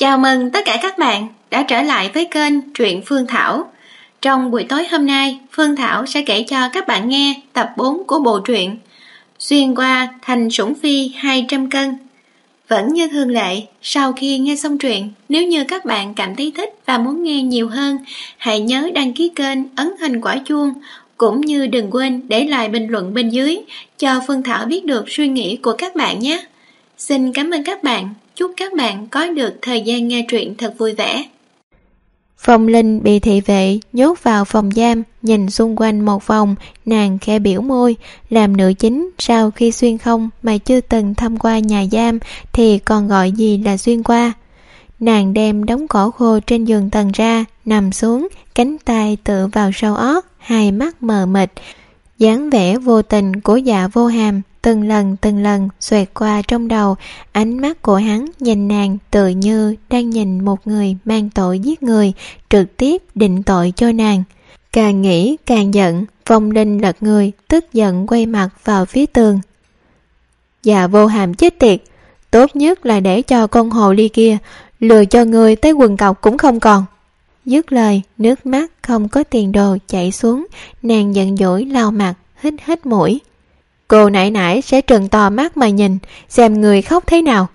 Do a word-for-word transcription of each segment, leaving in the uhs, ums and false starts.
Chào mừng tất cả các bạn đã trở lại với kênh Truyện Phương Thảo. Trong buổi tối hôm nay, Phương Thảo sẽ kể cho các bạn nghe tập bốn của bộ truyện Xuyên qua thành sủng phi hai trăm cân. Vẫn như thường lệ, sau khi nghe xong truyện, nếu như các bạn cảm thấy thích và muốn nghe nhiều hơn, hãy nhớ đăng ký kênh, ấn hình quả chuông, cũng như đừng quên để lại bình luận bên dưới cho Phương Thảo biết được suy nghĩ của các bạn nhé. Xin cảm ơn các bạn, chúc các bạn có được thời gian nghe truyện thật vui vẻ. Phong Linh bị thị vệ nhốt vào phòng giam, nhìn xung quanh một vòng, nàng khẽ biểu môi, làm nữ chính sau khi xuyên không mà chưa từng thăm qua nhà giam thì còn gọi gì là xuyên qua. Nàng đem đống cỏ khô trên giường tầng ra, nằm xuống, cánh tay tựa vào sau ót, hai mắt mờ mịt. Dáng vẻ vô tình của Dạ Vô Hàm từng lần từng lần xoẹt qua trong đầu, ánh mắt của hắn nhìn nàng tự như đang nhìn một người mang tội giết người, trực tiếp định tội cho nàng. Càng nghĩ càng giận, Phong Linh lật người, tức giận quay mặt vào phía tường. Dạ Vô Hàm chết tiệt, tốt nhất là để cho con hồ ly kia lừa cho người tới quần cọc cũng không còn. Dứt lời, nước mắt không có tiền đồ chảy xuống, nàng giận dỗi lau mặt, hít hít mũi. Cô nãy nãy sẽ trừng to mắt mà nhìn, xem người khóc thế nào.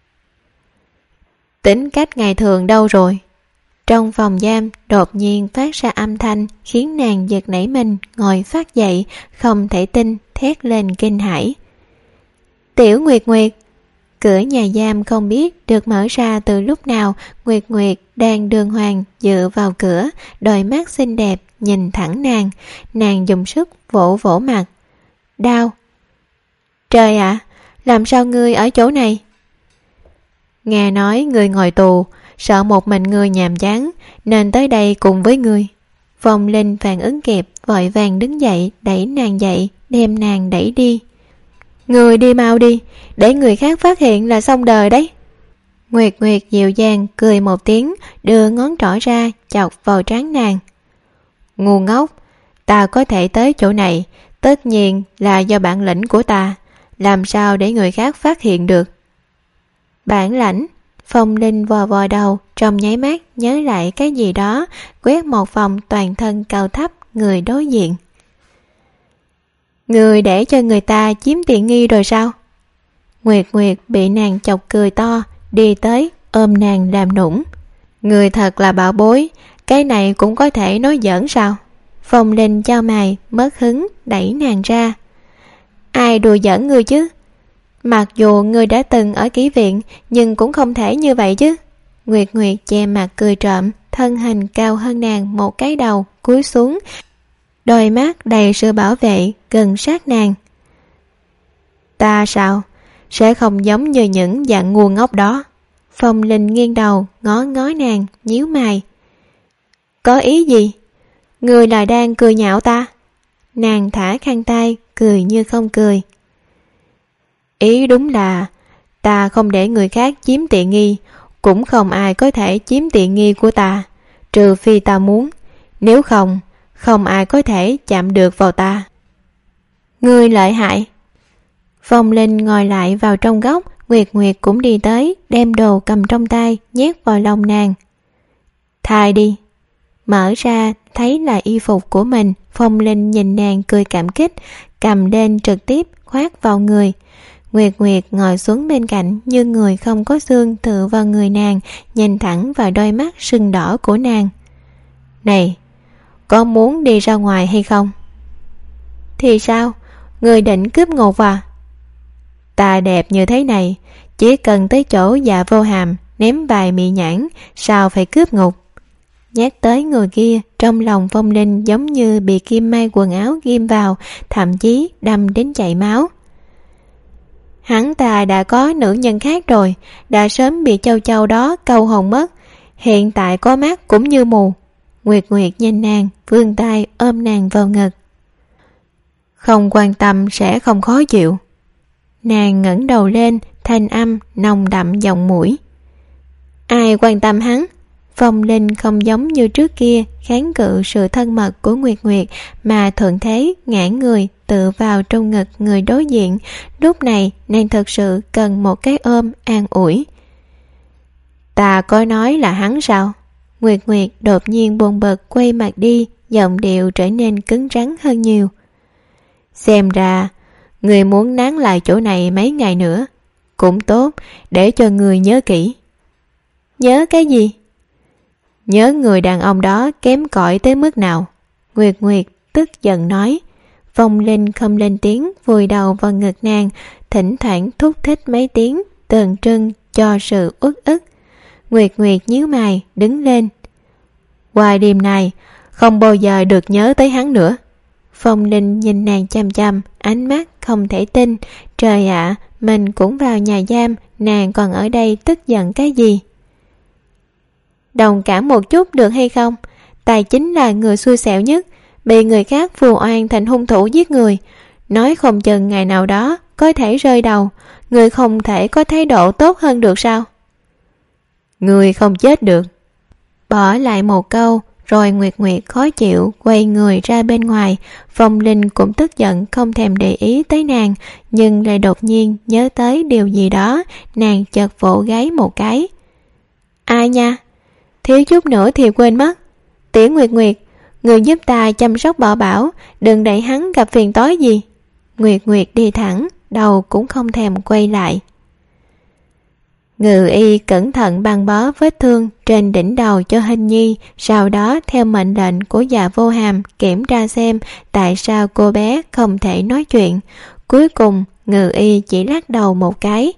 Tính cách ngày thường đâu rồi? Trong phòng giam đột nhiên phát ra âm thanh khiến nàng giật nảy mình, ngồi phát dậy, không thể tin, thét lên kinh hãi. Tiểu Nguyệt Nguyệt! Cửa nhà giam không biết được mở ra từ lúc nào. Nguyệt Nguyệt đang đường hoàng dựa vào cửa, đôi mắt xinh đẹp nhìn thẳng nàng. Nàng dùng sức vỗ vỗ mặt. Đau! Trời ạ, à, làm sao ngươi ở chỗ này? Nghe nói ngươi ngồi tù, sợ một mình ngươi nhàm chán nên tới đây cùng với ngươi. Phong Linh phản ứng kịp, vội vàng đứng dậy, đẩy nàng dậy, đem nàng đẩy đi. Ngươi đi mau đi, để người khác phát hiện là xong đời đấy. Nguyệt Nguyệt dịu dàng cười một tiếng, đưa ngón trỏ ra chọc vào trán nàng. Ngu ngốc, ta có thể tới chỗ này, tất nhiên là do bản lĩnh của ta, làm sao để người khác phát hiện được? Bản lãnh? Phong Linh vò vò đầu, trong nháy mắt nhớ lại cái gì đó, quét một vòng toàn thân cao thấp người đối diện. Người để cho người ta chiếm tiện nghi rồi sao? Nguyệt Nguyệt bị nàng chọc cười to, đi tới ôm nàng làm nũng. Người thật là bảo bối, cái này cũng có thể nói giỡn sao? Phong Linh chau mày, mất hứng, đẩy nàng ra. Ai đùa giỡn ngươi chứ? Mặc dù ngươi đã từng ở kỹ viện, nhưng cũng không thể như vậy chứ. Nguyệt Nguyệt che mặt cười trộm, thân hình cao hơn nàng một cái đầu, cúi xuống, đôi mắt đầy sự bảo vệ, gần sát nàng. Ta sao? Sẽ không giống như những dạng ngu ngốc đó. Phong Linh nghiêng đầu, ngó ngó nàng, nhíu mày. Có ý gì? Người là đang cười nhạo ta? Nàng thả khăn tay, cười như không cười. Ý đúng là ta không để người khác chiếm tiện nghi, cũng không ai có thể chiếm tiện nghi của ta, trừ phi ta muốn. Nếu không, không ai có thể chạm được vào ta. Ngươi lợi hại. Phong Linh ngồi lại vào trong góc, Nguyệt Nguyệt cũng đi tới, đem đồ cầm trong tay, nhét vào lòng nàng. Thay đi. Mở ra, thấy là y phục của mình, Phong Linh nhìn nàng cười cảm kích, cầm lên trực tiếp khoác vào người. Nguyệt Nguyệt ngồi xuống bên cạnh như người không có xương tựa vào người nàng, nhìn thẳng vào đôi mắt sưng đỏ của nàng. Này, có muốn đi ra ngoài hay không? Thì sao? Người định cướp ngục à? Ta đẹp như thế này, chỉ cần tới chỗ Dạ Vô Hàm ném vài mị nhãn, sao phải cướp ngục? Nhắc tới người kia, trong lòng Phong Linh giống như bị kim may quần áo ghim vào, thậm chí đâm đến chảy máu. Hắn ta đã có nữ nhân khác rồi, đã sớm bị châu châu đó câu hồn mất, hiện tại có mắt cũng như mù. Nguyệt Nguyệt nhìn nàng, vươn tay ôm nàng vào ngực. Không quan tâm sẽ không khó chịu. Nàng ngẩng đầu lên, thanh âm nồng đậm giọng mũi. Ai quan tâm hắn? Phong Linh không giống như trước kia kháng cự sự thân mật của Nguyệt Nguyệt, mà thuận thế ngã người tựa vào trong ngực người đối diện. Lúc này nàng thật sự cần một cái ôm an ủi. Ta có nói là hắn sao? Nguyệt Nguyệt đột nhiên buồn bực quay mặt đi, giọng điệu trở nên cứng rắn hơn nhiều. Xem ra người muốn nán lại chỗ này mấy ngày nữa. Cũng tốt, để cho người nhớ kỹ. Nhớ cái gì? Nhớ người đàn ông đó kém cỏi tới mức nào. Nguyệt Nguyệt tức giận nói. Phong Linh không lên tiếng, vùi đầu vào ngực nàng, thỉnh thoảng thúc thích mấy tiếng, tượng trưng cho sự uất ức. Nguyệt Nguyệt nhíu mày, đứng lên. Qua đêm này, không bao giờ được nhớ tới hắn nữa. Phong Linh nhìn nàng chăm chăm, ánh mắt không thể tin. Trời ạ, à, mình cũng vào nhà giam, nàng còn ở đây tức giận cái gì? Đồng cảm một chút được hay không? Tài chính là người xui xẻo nhất, bị người khác phù oan thành hung thủ giết người. Nói không chừng ngày nào đó có thể rơi đầu, người không thể có thái độ tốt hơn được sao? Người không chết được. Bỏ lại một câu, rồi Nguyệt Nguyệt khó chịu quay người ra bên ngoài. Phong Linh cũng tức giận không thèm để ý tới nàng, nhưng lại đột nhiên nhớ tới điều gì đó, nàng chợt vỗ gáy một cái. Ai nha? Thiếu chút nữa thì quên mất. Tiểu Nguyệt Nguyệt, người giúp ta chăm sóc Bảo Bảo, đừng để hắn gặp phiền toái gì. Nguyệt Nguyệt đi thẳng, đầu cũng không thèm quay lại. Ngự y cẩn thận băng bó vết thương trên đỉnh đầu cho Hình Nhi, sau đó theo mệnh lệnh của Dạ Vô Hàm kiểm tra xem tại sao cô bé không thể nói chuyện. Cuối cùng ngự y chỉ lắc đầu một cái.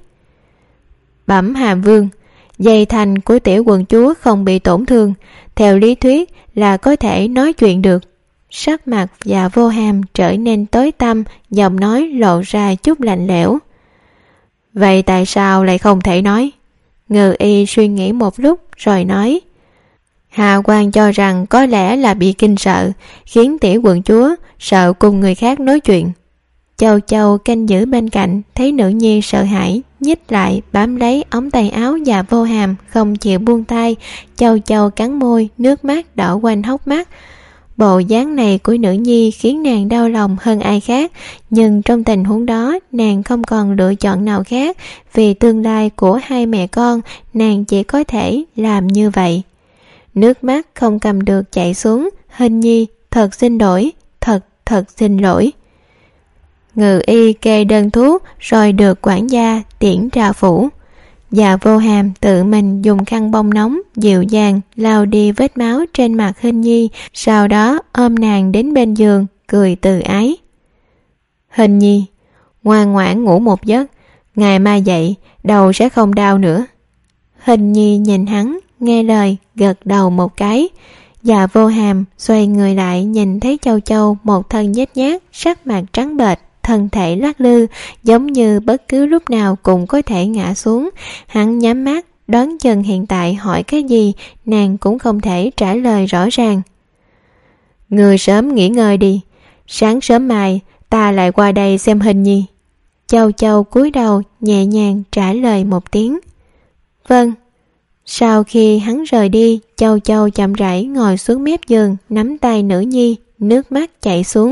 Bẩm Hàm Vương, dây thành của tiểu quận chúa không bị tổn thương, theo lý thuyết là có thể nói chuyện được. Sắc mặt Dạ Vô Hàm trở nên tối tăm, giọng nói lộ ra chút lạnh lẽo. Vậy tại sao lại không thể nói? Ngự y suy nghĩ một lúc rồi nói. Hạ quan cho rằng có lẽ là bị kinh sợ, khiến tiểu quận chúa sợ cùng người khác nói chuyện. Châu Châu canh giữ bên cạnh, thấy nữ nhi sợ hãi, nhích lại bám lấy ống tay áo Dạ Vô Hàm, không chịu buông tay. Châu Châu cắn môi, nước mắt đỏ quanh hốc mắt. Bộ dáng này của nữ nhi khiến nàng đau lòng hơn ai khác, nhưng trong tình huống đó nàng không còn lựa chọn nào khác. Vì tương lai của hai mẹ con, nàng chỉ có thể làm như vậy. Nước mắt không cầm được chảy xuống. Hình Nhi, thật xin lỗi, thật thật xin lỗi. Ngự y kê đơn thuốc rồi được quản gia tiễn ra phủ. Dạ Vô Hàm tự mình dùng khăn bông nóng dịu dàng lau đi vết máu trên mặt Hình Nhi, sau đó ôm nàng đến bên giường, cười từ ái. Hình Nhi, ngoan ngoãn ngủ một giấc, ngày mai dậy đầu sẽ không đau nữa. Hình Nhi nhìn hắn, nghe lời, gật đầu một cái. Dạ Vô Hàm xoay người lại, nhìn thấy Châu Châu một thân nhếch nhác, sắc mặt trắng bệch, thân thể lắc lư, giống như bất cứ lúc nào cũng có thể ngã xuống. Hắn nhắm mắt, đoán chừng hiện tại hỏi cái gì, nàng cũng không thể trả lời rõ ràng. Người sớm nghỉ ngơi đi, sáng sớm mai ta lại qua đây xem Hình Nhi. Châu Châu cúi đầu nhẹ nhàng trả lời một tiếng. Vâng. Sau khi hắn rời đi, Châu Châu chậm rãi ngồi xuống mép giường, nắm tay nữ nhi, nước mắt chảy xuống.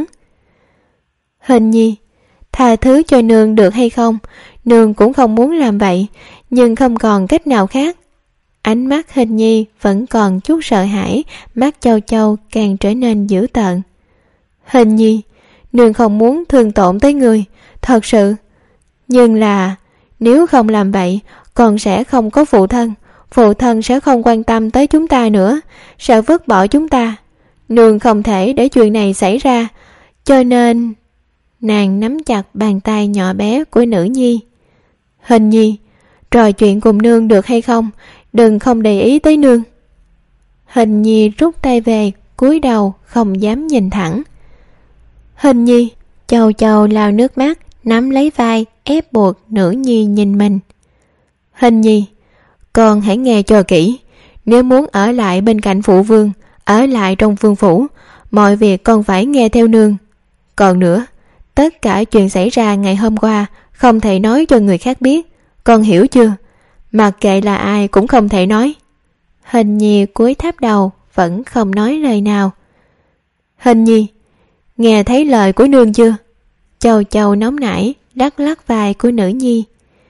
Hình Nhi, tha thứ cho nương được hay không? Nương cũng không muốn làm vậy, nhưng không còn cách nào khác. Ánh mắt Hình Nhi vẫn còn chút sợ hãi, mắt Châu Châu càng trở nên dữ tợn. Hình Nhi, nương không muốn thương tổn tới người, thật sự. Nhưng là, nếu không làm vậy, con sẽ không có phụ thân. Phụ thân sẽ không quan tâm tới chúng ta nữa, sẽ vứt bỏ chúng ta. Nương không thể để chuyện này xảy ra, cho nên... Nàng nắm chặt bàn tay nhỏ bé của nữ nhi. Hình Nhi, trò chuyện cùng nương được hay không? Đừng không để ý tới nương. Hình Nhi rút tay về, cúi đầu không dám nhìn thẳng. Hình Nhi, Châu Châu lau nước mắt, nắm lấy vai, ép buộc nữ nhi nhìn mình. Hình Nhi, con hãy nghe cho kỹ. Nếu muốn ở lại bên cạnh phụ vương, ở lại trong vương phủ, mọi việc con phải nghe theo nương. Còn nữa, tất cả chuyện xảy ra ngày hôm qua không thể nói cho người khác biết, con hiểu chưa? Mặc kệ là ai cũng không thể nói. Hình Nhi cúi thấp đầu, vẫn không nói lời nào. Hình Nhi, nghe thấy lời của nương chưa? Châu Châu nóng nảy, lắc lắc vai của nữ nhi.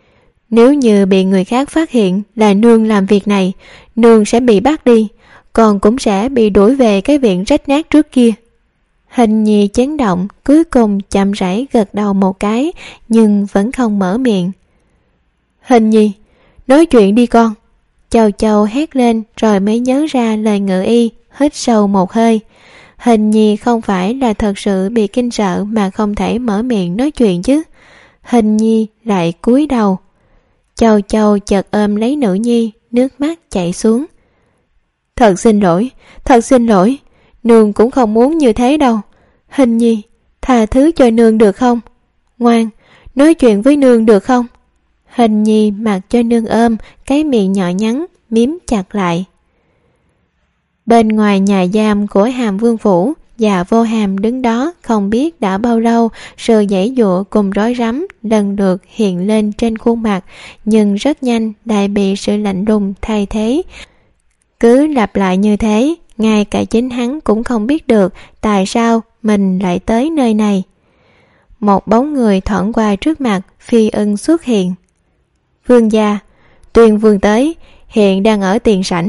Nếu như bị người khác phát hiện là nương làm việc này, nương sẽ bị bắt đi, còn cũng sẽ bị đuổi về cái viện rách nát trước kia. Hình nhi chấn động, cuối cùng chậm rãi gật đầu một cái, nhưng vẫn không mở miệng. Hình nhi, nói chuyện đi con. Châu Châu hét lên rồi mới nhớ ra lời Ngự Y, hít sâu một hơi. Hình nhi không phải là thật sự bị kinh sợ mà không thể mở miệng nói chuyện chứ. Hình nhi lại cúi đầu. Châu Châu chợt ôm lấy nữ nhi, nước mắt chảy xuống. Thật xin lỗi, thật xin lỗi, nương cũng không muốn như thế đâu. Hình nhi, tha thứ cho nương được không? Ngoan, nói chuyện với nương được không? Hình nhi mặc cho nương ôm, cái miệng nhỏ nhắn miếm chặt lại. Bên ngoài nhà giam của Hàm Vương phủ, Dạ Vô Hàm đứng đó không biết đã bao lâu, sự giãy giụa cùng rối rắm lần lượt hiện lên trên khuôn mặt, nhưng rất nhanh lại bị sự lạnh lùng thay thế. Cứ lặp lại như thế, ngay cả chính hắn cũng không biết được tại sao mình lại tới nơi này. Một bóng người thoảng qua trước mặt Phi Ưng xuất hiện. Vương gia, Tuyên vương tới, hiện đang ở tiền sảnh.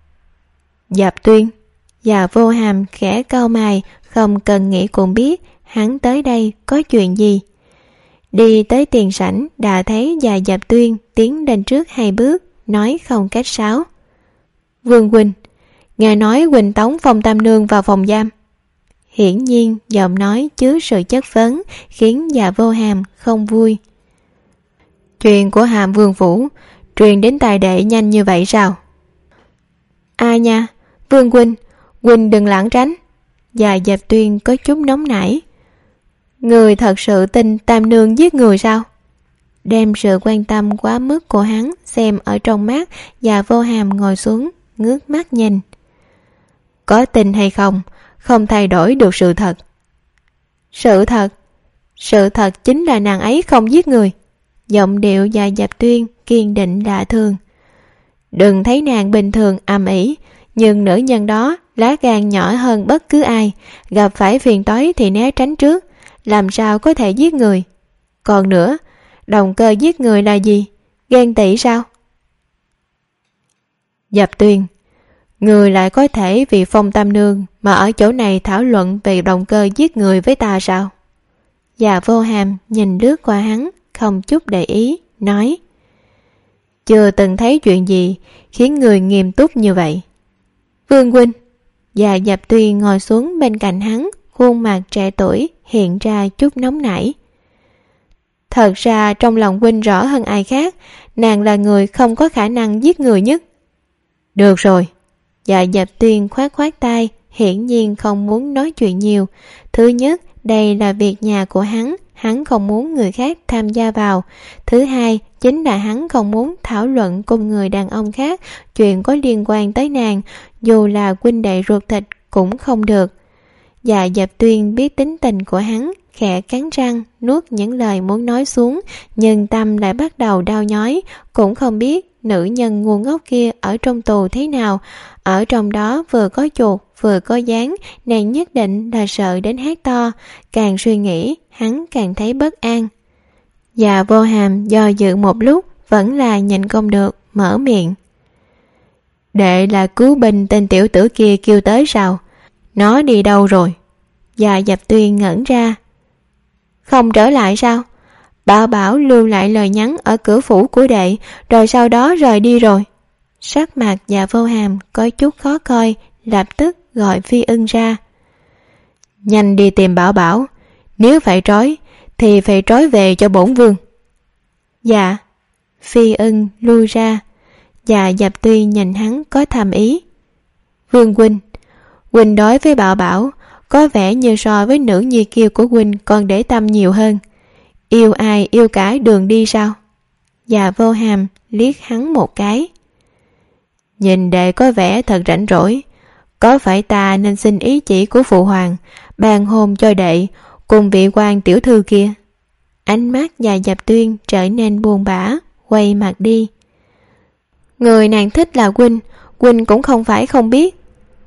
Dạp Tuyên. Dạ Vô Hàm khẽ cau mày, không cần nghĩ cũng biết hắn tới đây có chuyện gì. Đi tới tiền sảnh đã thấy Dạ Dạp Tuyên tiến lên trước hai bước, nói không cách sáo. Vương huynh, nghe nói huynh tống Phong Tam Nương vào phòng giam. Hiển nhiên giọng nói chứa sự chất vấn khiến Dạ Vô Hàm không vui. Chuyện của Hàm Vương phủ truyền đến tài đệ nhanh như vậy sao? A nha, Vương huynh, huynh đừng lãng tránh. Dạ Dạp Tuyên có chút nóng nảy. Người thật sự tin Tam Nương giết người sao? Đem sự quan tâm quá mức của hắn xem ở trong mắt, Dạ Vô Hàm ngồi xuống, ngước mắt nhìn. Có tin hay không, không thay đổi được sự thật. Sự thật? Sự thật chính là nàng ấy không giết người. Giọng điệu Dạ Dạp Tuyên kiên định lạ thường. Đừng thấy nàng bình thường ầm ĩ, nhưng nữ nhân đó lá gan nhỏ hơn bất cứ ai, gặp phải phiền toái thì né tránh trước, làm sao có thể giết người. Còn nữa, động cơ giết người là gì? Ghen tị sao? Dạp Tuyên, người lại có thể vì Phong Tam Nương mà ở chỗ này thảo luận về động cơ giết người với ta sao? Dạ Vô Hàm nhìn lướt qua hắn, không chút để ý, nói. Chưa từng thấy chuyện gì khiến người nghiêm túc như vậy. Vương huynh. Dạ Dạp Tuyên ngồi xuống bên cạnh hắn, khuôn mặt trẻ tuổi hiện ra chút nóng nảy. Thật ra trong lòng huynh rõ hơn ai khác, nàng là người không có khả năng giết người nhất. Được rồi. Dạ Dạp Tuyên khoát khoát tay, hiển nhiên không muốn nói chuyện nhiều. Thứ nhất, đây là việc nhà của hắn, hắn không muốn người khác tham gia vào. Thứ hai, chính là hắn không muốn thảo luận cùng người đàn ông khác chuyện có liên quan tới nàng, dù là huynh đệ ruột thịt cũng không được. Dạ Dạp Tuyên biết tính tình của hắn, khẽ cắn răng nuốt những lời muốn nói xuống, nhưng tâm lại bắt đầu đau nhói, cũng không biết nữ nhân ngu ngốc kia ở trong tù thế nào. Ở trong đó vừa có chuột vừa có gián, nàng nhất định là sợ đến hét to. Càng suy nghĩ hắn càng thấy bất an. Dạ Vô Hàm do dự một lúc, vẫn là nhịn không được, mở miệng. Đệ là cứu binh tên tiểu tử kia kêu tới sao? Nó đi đâu rồi? Dạ Dạp Tuyên ngẩn ra. Không trở lại sao? Bảo Bảo lưu lại lời nhắn ở cửa phủ của đệ, rồi sau đó rời đi rồi. Sắc mặt Dạ Vô Hàm có chút khó coi, lập tức gọi Phi Ưng ra. Nhanh đi tìm Bảo Bảo, nếu phải trói thì phải trói về cho bổn vương. Dạ. Phi Ưng lui ra. Dạ Dạp Tuyên nhìn hắn có thầm ý. Vương huynh, huynh đối với Bảo Bảo có vẻ như so với nữ nhi kia của huynh còn để tâm nhiều hơn. Yêu ai yêu cả đường đi sao? Dạ Vô Hàm liếc hắn một cái. Nhìn đệ có vẻ thật rảnh rỗi, có phải ta nên xin ý chỉ của phụ hoàng ban hôn cho đệ cùng vị quan tiểu thư kia? Ánh mắt Dạ Dạp Tuyên trở nên buồn bã, quay mặt đi. Người nàng thích là huynh, huynh cũng không phải không biết.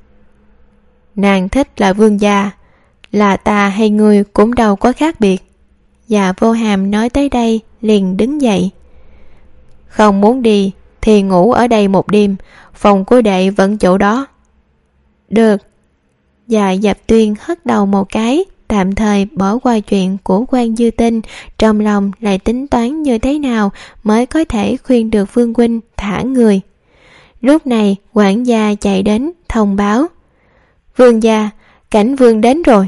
Nàng thích là vương gia, là ta hay ngươi cũng đâu có khác biệt. Dạ Vô Hàm nói tới đây liền đứng dậy. Không muốn đi thì ngủ ở đây một đêm, phòng của đệ vẫn chỗ đó. Được. Dạ Dập Tuyên hất đầu một cái, tạm thời bỏ qua chuyện của Quan Dư Tinh, trong lòng lại tính toán như thế nào mới có thể khuyên được Vương huynh thả người. Lúc này quản gia chạy đến thông báo: Vương gia, Cảnh Vương đến rồi.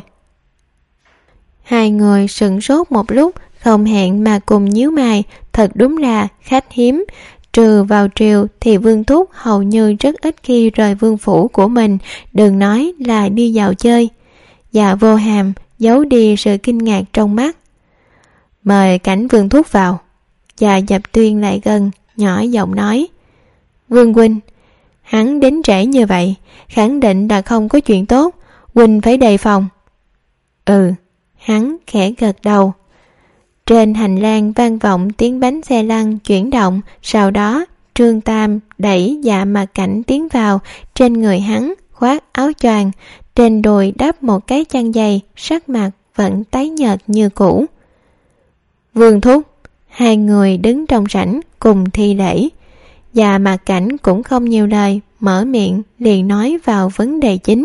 Hai người sửng sốt một lúc, không hẹn mà cùng nhíu mày. Thật đúng là khách hiếm. Trừ vào triều thì Vương Thúc hầu như rất ít khi rời vương phủ của mình, đừng nói là đi dạo chơi. Dạ Vô Hàm giấu đi sự kinh ngạc trong mắt. Mời Cảnh Vương Thúc vào. Dạ Dập Tuyên lại gần, nhỏ giọng nói: Vương huynh, hắn đến trễ như vậy, khẳng định là không có chuyện tốt, huynh phải đề phòng. Ừ. Hắn khẽ gật đầu. Trên hành lang vang vọng tiếng bánh xe lăn chuyển động, sau đó Trương Tam đẩy Dạ Mặt Cảnh tiến vào. Trên người hắn khoác áo choàng, trên đùi đắp một cái chăn dày, sắc mặt vẫn tái nhợt như cũ. Vương Thúc. Hai người đứng trong sảnh cùng thi lễ. Dạ Mặt Cảnh cũng không nhiều lời, mở miệng liền nói vào vấn đề chính.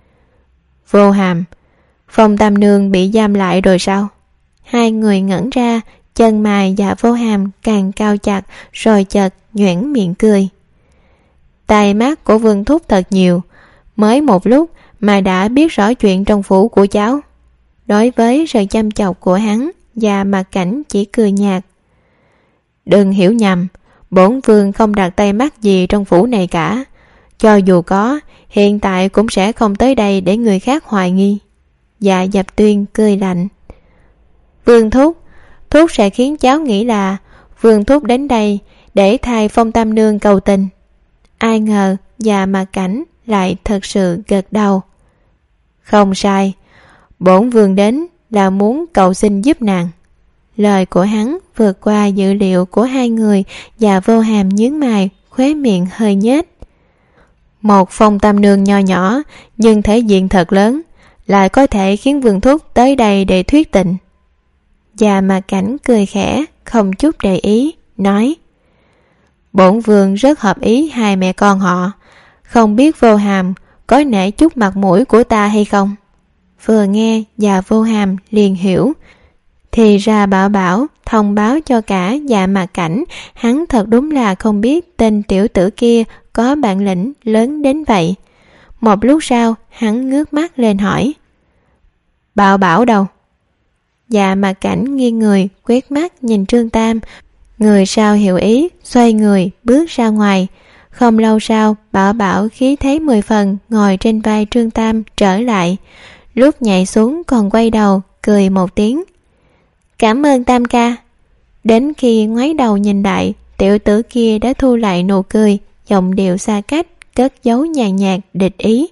Vô Hàm, Phong Tam Nương bị giam lại rồi sao? Hai người ngẩn ra, chân mày Dạ Vô Hàm càng cao chặt, rồi chợt nhoẻn miệng cười. Tai mắt của Vương Thúc thật nhiều, mới một lúc mà đã biết rõ chuyện trong phủ của cháu. Đối với sự chăm chọc của hắn, Dạ Mặt Cảnh chỉ cười nhạt. Đừng hiểu nhầm, bổn vương không đặt tay mắt gì trong phủ này cả. Cho dù có, hiện tại cũng sẽ không tới đây để người khác hoài nghi. Dạ Dập Tuyên cười lạnh. Vương Thúc, Thúc sẽ khiến cháu nghĩ là Vương Thúc đến đây để thay Phong Tam Nương cầu tình. Ai ngờ Dạ Mặt Cảnh lại thật sự gật đầu. Không sai, bổn vương đến là muốn cầu xin giúp nàng. Lời của hắn vượt qua dự liệu của hai người. Dạ Vô Hàm nhướng mày, khóe miệng hơi nhếch. Một Phong Tam Nương nho nhỏ nhưng thể diện thật lớn, lại có thể khiến Vương Thúc tới đây để thuyết tình. Dạ Mặt Cảnh cười khẽ, không chút để ý, nói: Bổn vương rất hợp ý hai mẹ con họ, không biết Vô Hàm có nể chút mặt mũi của ta hay không. Vừa nghe Dạ Vô Hàm liền hiểu, thì ra Bảo Bảo thông báo cho cả Dạ Mặt Cảnh. Hắn thật đúng là không biết tên tiểu tử kia có bản lĩnh lớn đến vậy. Một lúc sau hắn ngước mắt lên hỏi: Bảo Bảo đâu? Dạ Mặt Cảnh nghiêng người quét mắt nhìn Trương Tam, người sau hiểu ý, xoay người bước ra ngoài. Không lâu sau, Bảo Bảo khí thế mười phần ngồi trên vai Trương Tam trở lại. Lúc nhảy xuống còn quay đầu cười một tiếng: Cảm ơn Tam ca. Đến khi ngoái đầu nhìn lại, tiểu tử kia đã thu lại nụ cười, giọng điệu xa cách, cất giấu nhàn nhạt địch ý.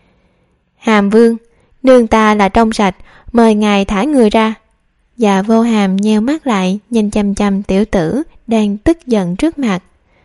Hàm Vương, nương ta là trong sạch, mời ngài thả người ra. Dạ Vô Hàm nheo mắt lại, nhìn chăm chăm tiểu tử đang tức giận trước mặt.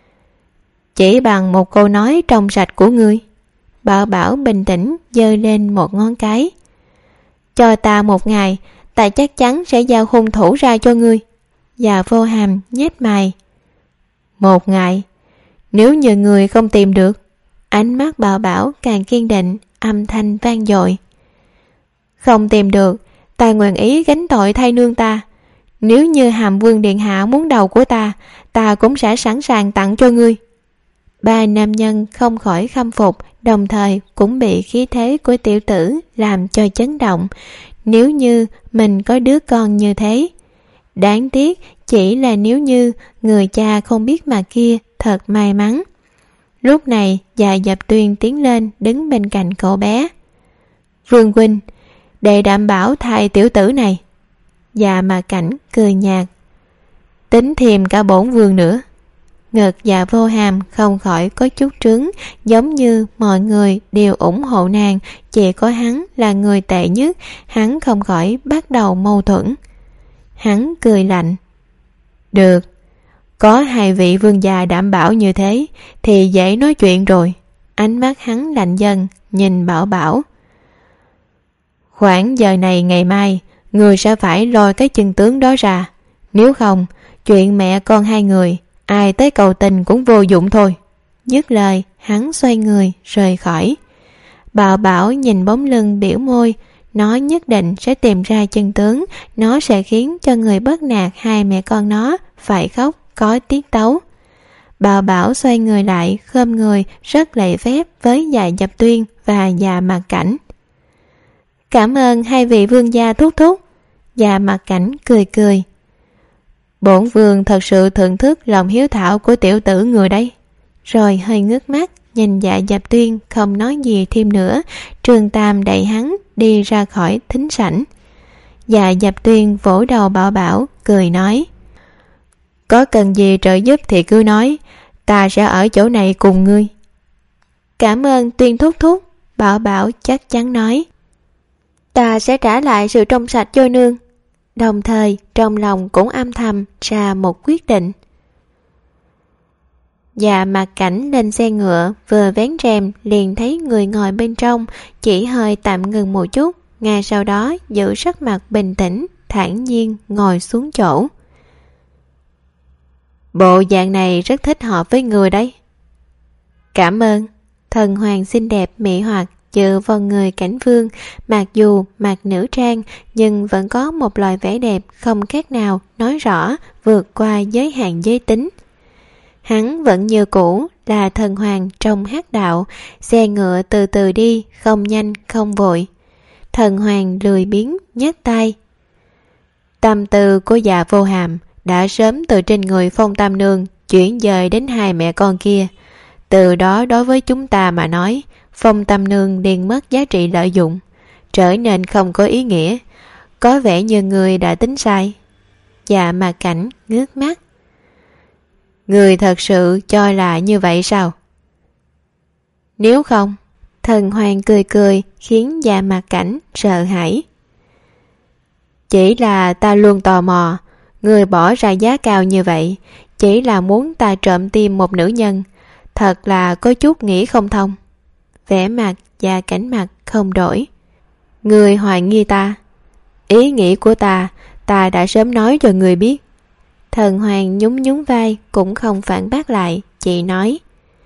Chỉ bằng một câu nói trong sạch của ngươi. Bảo Bảo bình tĩnh giơ lên một ngón cái. Cho ta một ngày, ta chắc chắn sẽ giao hung thủ ra cho ngươi. Dạ Vô Hàm nhếch mày. Một ngày? Nếu như người không tìm được. Ánh mắt Bảo Bảo càng kiên định, âm thanh vang dội. Không tìm được, ta nguyện ý gánh tội thay nương ta. Nếu như Hàm Vương điện hạ muốn đầu của ta, ta cũng sẽ sẵn sàng tặng cho ngươi. Ba nam nhân không khỏi khâm phục, đồng thời cũng bị khí thế của tiểu tử làm cho chấn động. Nếu như mình có đứa con như thế. Đáng tiếc chỉ là nếu như người cha không biết mà kia thật may mắn. Lúc này Dạ Dập Tuyên tiến lên đứng bên cạnh cậu bé. Vương huynh, để đảm bảo thai tiểu tử này. Dạ Mặt Cảnh cười nhạt. Tính thêm cả bổn vương nữa. Ngực Dạ Vô Hàm không khỏi có chút trướng, giống như mọi người đều ủng hộ nàng, chỉ có hắn là người tệ nhất. Hắn không khỏi bắt đầu mâu thuẫn. Hắn cười lạnh. Được, có hai vị vương gia đảm bảo như thế thì dễ nói chuyện rồi. Ánh mắt hắn lạnh dần, nhìn Bảo Bảo. Khoảng giờ này ngày mai, người sẽ phải lôi cái chân tướng đó ra. Nếu không, chuyện mẹ con hai người ai tới cầu tình cũng vô dụng thôi. Dứt lời, hắn xoay người rời khỏi. Bảo Bảo nhìn bóng lưng biểu môi, nó nhất định sẽ tìm ra chân tướng, nó sẽ khiến cho người bắt nạt hai mẹ con nó phải khóc có tiết tấu. Bảo Bảo xoay người lại, khom người rất lễ phép với Dạ Dập Tuyên và Dạ Mạc Cảnh. Cảm ơn hai vị vương gia thúc thúc. Dạ Mạc Cảnh cười cười. Bổn vương thật sự thưởng thức lòng hiếu thảo của tiểu tử người đây. Rồi hơi ngước mắt nhìn Dạ Dập Tuyên không nói gì thêm nữa. Trương Tam đẩy hắn đi ra khỏi thính sảnh. Dạ Dập Tuyên vỗ đầu Bảo Bảo cười nói, có cần gì trợ giúp thì cứ nói, ta sẽ ở chỗ này cùng ngươi. Cảm ơn Tuyên thúc thúc. Bảo Bảo chắc chắn nói, ta sẽ trả lại sự trong sạch cho nương. Đồng thời trong lòng cũng âm thầm ra một quyết định. Dạ Mạc Cảnh lên xe ngựa, vừa vén rèm liền thấy người ngồi bên trong, chỉ hơi tạm ngừng một chút, ngay sau đó giữ sắc mặt bình tĩnh, thản nhiên ngồi xuống chỗ. Bộ dạng này rất thích hợp với người đấy. Cảm ơn. Thần hoàng xinh đẹp mỹ hoạt dựa vào người Cảnh Vương, mặc dù mặc nữ trang nhưng vẫn có một loại vẻ đẹp không khác nào nói rõ vượt qua giới hạn giới tính. Hắn vẫn như cũ là thần hoàng trong hắc đạo, xe ngựa từ từ đi, không nhanh không vội. Thần hoàng lười biếng nhấc tay. Tâm tư của Dạ Vô Hàm đã sớm từ trên người Phong Tam Nương chuyển dời đến hai mẹ con kia. Từ đó đối với chúng ta mà nói, Phong Tam Nương liền mất giá trị lợi dụng, trở nên không có ý nghĩa. Có vẻ như người đã tính sai. Dạ Mạc Cảnh ngước mắt. Người thật sự cho là như vậy sao? Nếu không, thần hoàng cười cười khiến Dạ Mạc Cảnh sợ hãi. Chỉ là ta luôn tò mò, người bỏ ra giá cao như vậy chỉ là muốn ta trộm tim một nữ nhân, thật là có chút nghĩ không thông. Vẻ mặt Dạ Cảnh mặt không đổi. Người hoài nghi ta. Ý nghĩ của ta, ta đã sớm nói cho người biết. Thần hoàng nhún nhún vai cũng không phản bác lại, chỉ nói.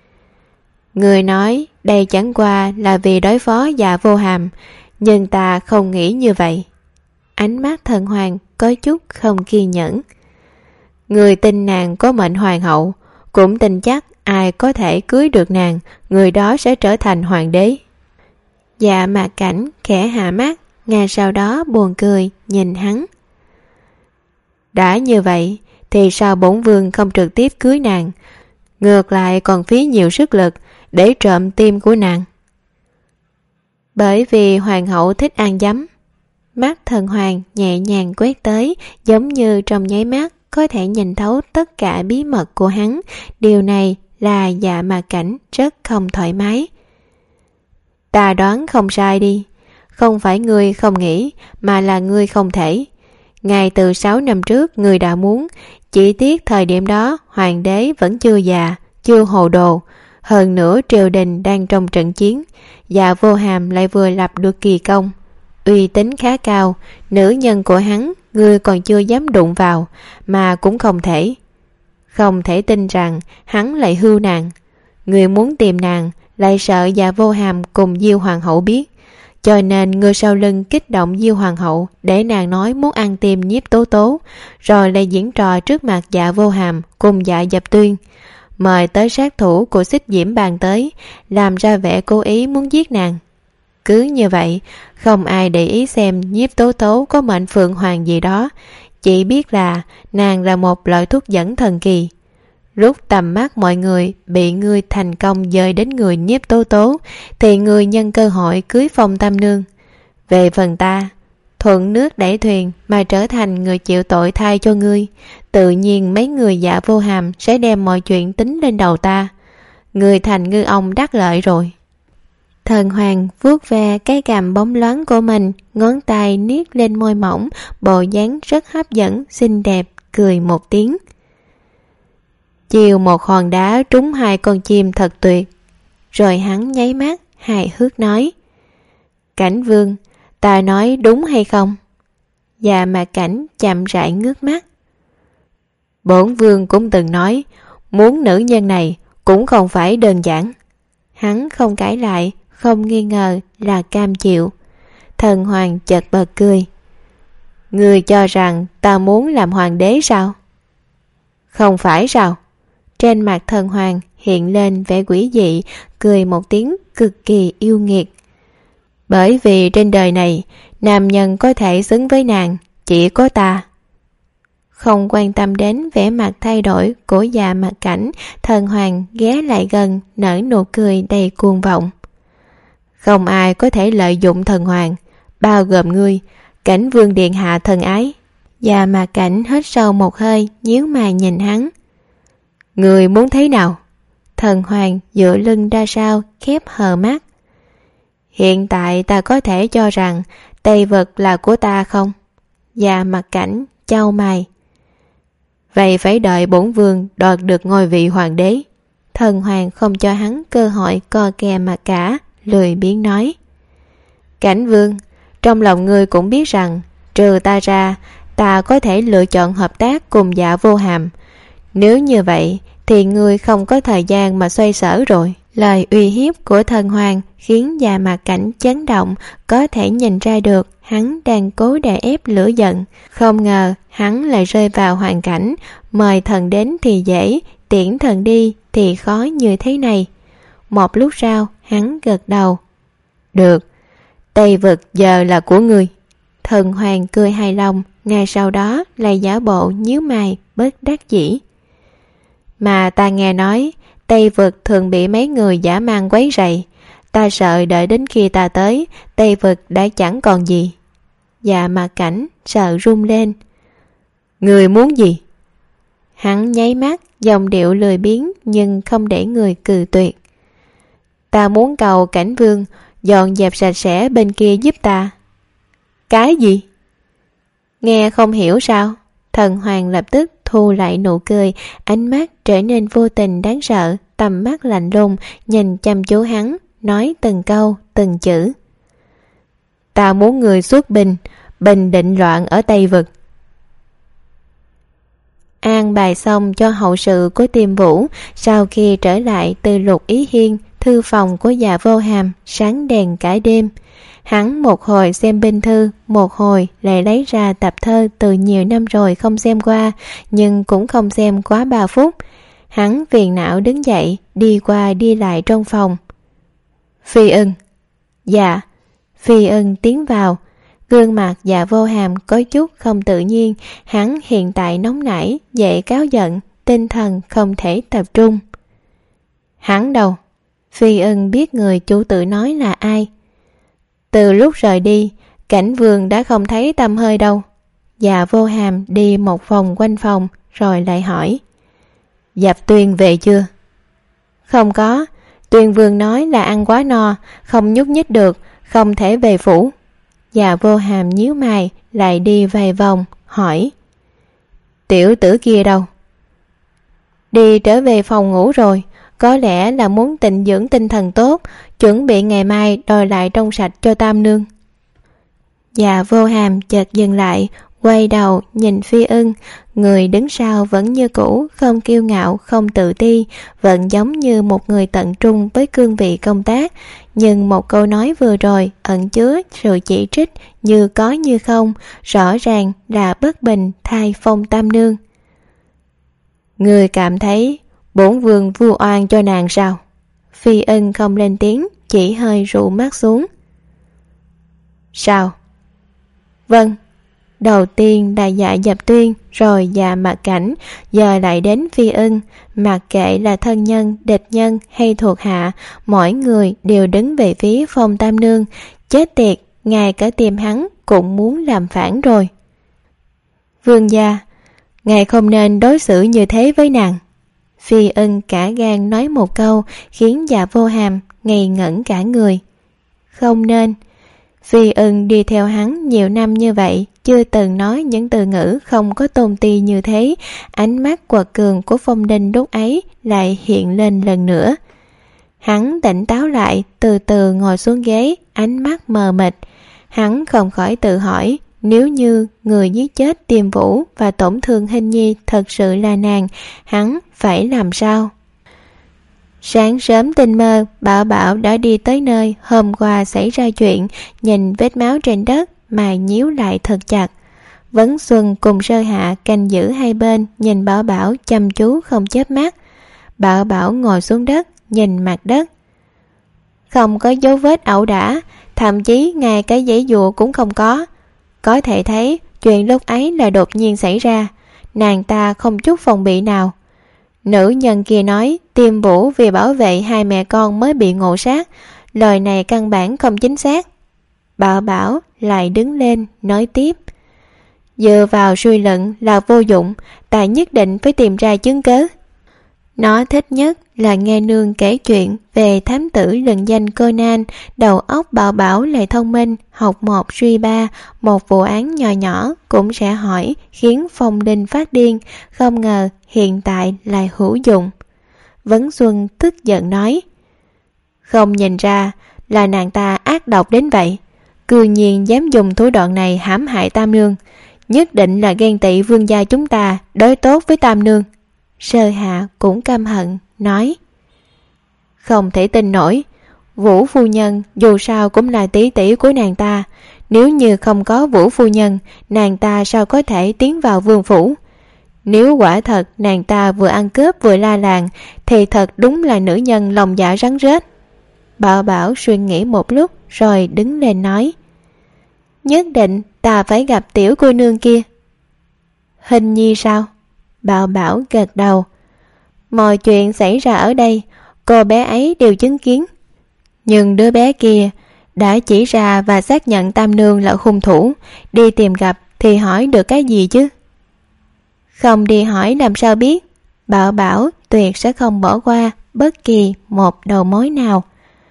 Người nói đây chẳng qua là vì đối phó Dạ Vô Hàm, nhưng ta không nghĩ như vậy. Ánh mắt thần hoàng có chút không kiên nhẫn. Người tin nàng có mệnh hoàng hậu, cũng tin chắc ai có thể cưới được nàng, người đó sẽ trở thành hoàng đế. Dạ Mạc Cảnh khẽ hạ mắt, ngay sau đó buồn cười nhìn hắn. Đã như vậy thì sao bổn vương không trực tiếp cưới nàng, ngược lại còn phí nhiều sức lực để trộm tim của nàng? Bởi vì hoàng hậu thích ăn giấm. Mắt thần hoàng nhẹ nhàng quét tới, giống như trong nháy mắt có thể nhìn thấu tất cả bí mật của hắn. Điều này là Dạ Mạc Cảnh rất không thoải mái. Ta đoán không sai đi, không phải ngươi không nghĩ, mà là ngươi không thể. Ngay từ sáu năm trước ngươi đã muốn, chỉ tiếc thời điểm đó hoàng đế vẫn chưa già, chưa hồ đồ. Hơn nữa triều đình đang trong trận chiến, Dạ Vô Hàm lại vừa lập được kỳ công, uy tín khá cao. Nữ nhân của hắn ngươi còn chưa dám đụng vào, mà cũng không thể. Không thể tin rằng hắn lại hưu nàng. Ngươi muốn tìm nàng, lại sợ Dạ Vô Hàm cùng Diêu Hoàng hậu biết, cho nên ngươi sau lưng kích động Diêu Hoàng hậu để nàng nói muốn ăn tim Nhiếp Tố Tố, rồi lại diễn trò trước mặt Dạ Vô Hàm cùng Dạ Dập Tuyên, mời tới sát thủ của Xích Diễm Bàn tới, làm ra vẻ cố ý muốn giết nàng. Cứ như vậy, không ai để ý xem Nhiếp Tố Tố có mệnh phượng hoàng gì đó, chỉ biết là nàng là một loại thuốc dẫn thần kỳ. Rút tầm mắt mọi người bị ngươi thành công dời đến người Nhiếp Tố Tố, thì người nhân cơ hội cưới Phong Tam Nương. Về phần ta, thuận nước đẩy thuyền mà trở thành người chịu tội thay cho ngươi, tự nhiên mấy người Dạ Vô Hàm sẽ đem mọi chuyện tính lên đầu ta. Ngươi thành ngư ông đắc lợi rồi. Thần hoàng vuốt ve cái cằm bóng loáng của mình, ngón tay niết lên môi mỏng, bộ dáng rất hấp dẫn, xinh đẹp, cười một tiếng. Chiều một hòn đá trúng hai con chim thật tuyệt. Rồi hắn nháy mắt, hài hước nói. Cảnh Vương, ta nói đúng hay không? Dạ Mạc Cảnh chậm rãi ngước mắt. Bổn vương cũng từng nói, muốn nữ nhân này cũng không phải đơn giản. Hắn không cãi lại, không nghi ngờ là cam chịu. Thần hoàng chợt bật cười. Ngươi cho rằng ta muốn làm hoàng đế sao? Không phải sao? Trên mặt thần hoàng hiện lên vẻ quỷ dị, cười một tiếng cực kỳ yêu nghiệt. Bởi vì trên đời này, nam nhân có thể xứng với nàng, chỉ có ta. Không quan tâm đến vẻ mặt thay đổi của Dạ Mặt Cảnh, thần hoàng ghé lại gần, nở nụ cười đầy cuồng vọng. Không ai có thể lợi dụng thần hoàng, bao gồm ngươi, Cảnh vương điện hạ thần ái. Dạ Mặt Cảnh hít sâu một hơi, nhíu mày nhìn hắn. Ngươi muốn thế nào? Thần hoàng dựa lưng ra sau, khép hờ mắt. Hiện tại ta có thể cho rằng Tây Vực là của ta không? Dạ Mặt Cảnh chau mày. Vậy phải đợi bổn vương đoạt được ngôi vị hoàng đế. Thần hoàng không cho hắn cơ hội co kè mà cả, lười biếng nói. Cảnh vương, trong lòng ngươi cũng biết rằng trừ ta ra, ta có thể lựa chọn hợp tác cùng Dạ Vô Hàm. Nếu như vậy thì ngươi không có thời gian mà xoay sở rồi. Lời uy hiếp của thần hoàng khiến Dạ Mặt Cảnh chấn động, có thể nhìn ra được hắn đang cố đè ép lửa giận. Không ngờ hắn lại rơi vào hoàn cảnh mời thần đến thì dễ, tiễn thần đi thì khó như thế này. Một lúc sau hắn gật đầu. Được, Tây Vực giờ là của ngươi. Thần hoàng cười hài lòng, ngay sau đó lại giả bộ nhíu mày bất đắc dĩ. Mà ta nghe nói Tây Vực thường bị mấy người dã man quấy rầy. Ta sợ đợi đến khi ta tới, Tây Vực đã chẳng còn gì. Dạ Mặt Cảnh sợ run lên. Người muốn gì? Hắn nháy mắt, giọng điệu lười biếng nhưng không để người cự tuyệt. Ta muốn cầu Cảnh vương dọn dẹp sạch sẽ bên kia giúp ta. Cái gì? Nghe không hiểu sao? Thần hoàng lập tức thu lại nụ cười, ánh mắt trở nên vô tình đáng sợ, tầm mắt lạnh lùng nhìn chăm chú hắn, nói từng câu từng chữ. Ta muốn người xuất binh, bình định loạn ở Tây Vực. An bài xong cho hậu sự của Tiêm Vũ, sau khi trở lại từ Lục Ý Hiên, thư phòng của Dạ Vô Hàm sáng đèn cả đêm. Hắn một hồi xem binh thư, một hồi lại lấy ra tập thơ từ nhiều năm rồi không xem qua, nhưng cũng không xem quá ba phút. Hắn phiền não đứng dậy, đi qua đi lại trong phòng. Phi Ưng. Dạ. Phi Ưng tiến vào. Gương mặt Dạ Vô Hàm có chút không tự nhiên, hắn hiện tại nóng nảy, dễ cáu giận, tinh thần không thể tập trung. Hắn đâu? Phi Ưng biết người chủ tự nói là ai. Từ lúc rời đi, Cảnh vương đã không thấy tăm hơi đâu. Dạ Vô Hàm đi một vòng quanh phòng rồi lại hỏi. Dạp Tuyên về chưa? Không có, Tuyên vương nói là ăn quá no, không nhúc nhích được, không thể về phủ. Dạ Vô Hàm nhíu mày, lại đi vài vòng, hỏi. Tiểu tử kia đâu? Đi trở về phòng ngủ rồi, có lẽ là muốn tịnh dưỡng tinh thần tốt, chuẩn bị ngày mai đòi lại trong sạch cho Tam nương. Dạ Vô Hàm chợt dừng lại, quay đầu nhìn Phi Ưng, người đứng sau vẫn như cũ, không kiêu ngạo, không tự ti, vẫn giống như một người tận trung với cương vị công tác. Nhưng một câu nói vừa rồi ẩn chứa sự chỉ trích như có như không, rõ ràng là bất bình thay phong Tam nương. Người cảm thấy bổn vương vu oan cho nàng sao? Phi Ưng không lên tiếng, chỉ hơi rụ mắt xuống. Sao? Vâng. Đầu tiên là Dạ Dập Tuyên, rồi Dạ Mặt Cảnh, giờ lại đến Phi Ưng. Mặc kệ là thân nhân, địch nhân hay thuộc hạ, mỗi người đều đứng về phía phong Tam nương. Chết tiệt, ngay cả tim hắn cũng muốn làm phản rồi. Vương gia, ngài không nên đối xử như thế với nàng. Phi Ưng cả gan nói một câu, khiến Dạ Vô Hàm ngây ngẩn cả người. Không nên. Phi Ưng đi theo hắn nhiều năm như vậy, chưa từng nói những từ ngữ không có tôn ti như thế. Ánh mắt quật cường của Phong Đinh lúc ấy lại hiện lên lần nữa. Hắn tỉnh táo lại, từ từ ngồi xuống ghế, ánh mắt mờ mịt. Hắn không khỏi tự hỏi, nếu như người giết chết Tiềm Vũ và tổn thương Hình Nhi thật sự là nàng, hắn phải làm sao? Sáng sớm tinh mơ, Bảo Bảo đã đi tới nơi hôm qua xảy ra chuyện, nhìn vết máu trên đất mà nhíu lại thật chặt. Vấn Xuân cùng Sơ Hạ canh giữ hai bên, nhìn Bảo Bảo chăm chú không chớp mắt. Bảo Bảo ngồi xuống đất, nhìn mặt đất. Không có dấu vết ẩu đả, thậm chí ngay cái giấy dùa cũng không có. Có thể thấy chuyện lúc ấy là đột nhiên xảy ra, nàng ta không chút phòng bị nào. Nữ nhân kia nói Tiêm Vũ vì bảo vệ hai mẹ con mới bị ngộ sát, lời này căn bản không chính xác. Bảo Bảo lại đứng lên nói tiếp: dựa vào suy luận là vô dụng, ta nhất định phải tìm ra chứng cớ. Nó thích nhất là nghe nương kể chuyện về thám tử lừng danh Conan. Đầu óc Bảo Bảo lại thông minh, học một suy ba, một vụ án nhỏ nhỏ cũng sẽ hỏi, khiến Phong Linh phát điên. Không ngờ hiện tại lại hữu dụng. Vấn Xuân tức giận nói: không nhìn ra là nàng ta ác độc đến vậy, cư nhiên dám dùng thủ đoạn này hãm hại Tam Nương, nhất định là ghen tị vương gia chúng ta đối tốt với Tam Nương. Sơ Hạ cũng căm hận nói: không thể tin nổi, Vũ phu nhân dù sao cũng là tỷ tỷ của nàng ta, nếu như không có Vũ phu nhân, nàng ta sao có thể tiến vào vương phủ? Nếu quả thật nàng ta vừa ăn cướp vừa la làng, thì thật đúng là nữ nhân lòng dạ rắn rết. Bảo Bảo suy nghĩ một lúc rồi đứng lên nói: nhất định ta phải gặp tiểu cô nương kia. Hình Nhi sao? Bảo Bảo gật đầu. Mọi chuyện xảy ra ở đây, cô bé ấy đều chứng kiến. Nhưng đứa bé kia đã chỉ ra và xác nhận Tam Nương là hung thủ, đi tìm gặp thì hỏi được cái gì chứ? Không đi hỏi làm sao biết? Bảo Bảo tuyệt sẽ không bỏ qua bất kỳ một đầu mối nào.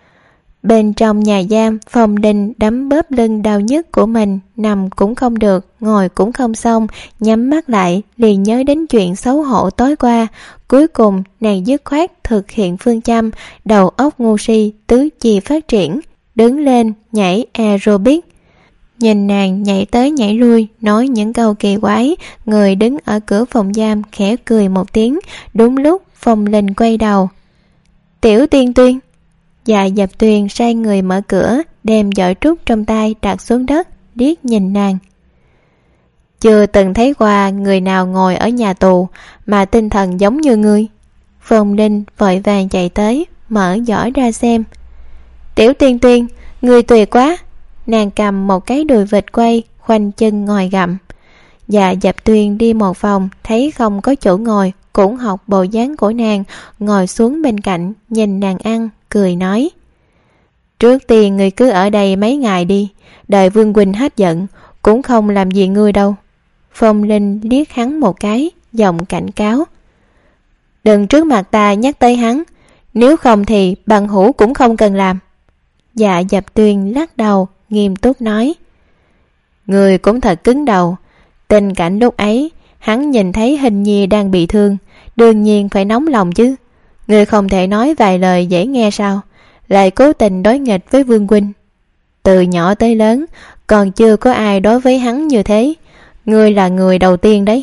Bên trong nhà giam, Phong Linh đấm bóp lưng đau nhức của mình, nằm cũng không được, ngồi cũng không xong, nhắm mắt lại liền nhớ đến chuyện xấu hổ tối qua. Cuối cùng nàng dứt khoát thực hiện phương châm đầu óc ngu si tứ chi phát triển, đứng lên nhảy aerobic. Nhìn nàng nhảy tới nhảy lui, nói những câu kỳ quái, người đứng ở cửa phòng giam khẽ cười một tiếng. Đúng lúc Phong Linh quay đầu: Tiểu Tiên Tuyên. Dạ Dập Tuyền sai người mở cửa, đem giỏ trúc trong tay đặt xuống đất, liếc nhìn nàng. Chưa từng thấy qua người nào ngồi ở nhà tù mà tinh thần giống như ngươi. Phong Linh vội vàng chạy tới, mở giỏ ra xem. Tiểu Tiên Tuyên, ngươi tuyệt quá. Nàng cầm một cái đùi vịt quay, khoanh chân ngồi gặm. Dạ Dập Tuyền đi một vòng, thấy không có chỗ ngồi, cũng học bộ dáng của nàng, ngồi xuống bên cạnh, nhìn nàng ăn, cười nói: Trước tiên ngươi cứ ở đây mấy ngày đi, đợi Vương huynh hết giận, cũng không làm gì ngươi đâu. Phong Linh liếc hắn một cái, giọng cảnh cáo: Đừng trước mặt ta nhắc tới hắn, nếu không thì bằng hữu cũng không cần làm. Dạ Dập Tuyền lắc đầu, nghiêm túc nói: Ngươi cũng thật cứng đầu. Tình cảnh lúc ấy, hắn nhìn thấy Hình Nhi đang bị thương, đương nhiên phải nóng lòng chứ. Ngươi không thể nói vài lời dễ nghe sao, lại cố tình đối nghịch với Vương huynh. Từ nhỏ tới lớn, còn chưa có ai đối với hắn như thế. Ngươi là người đầu tiên đấy.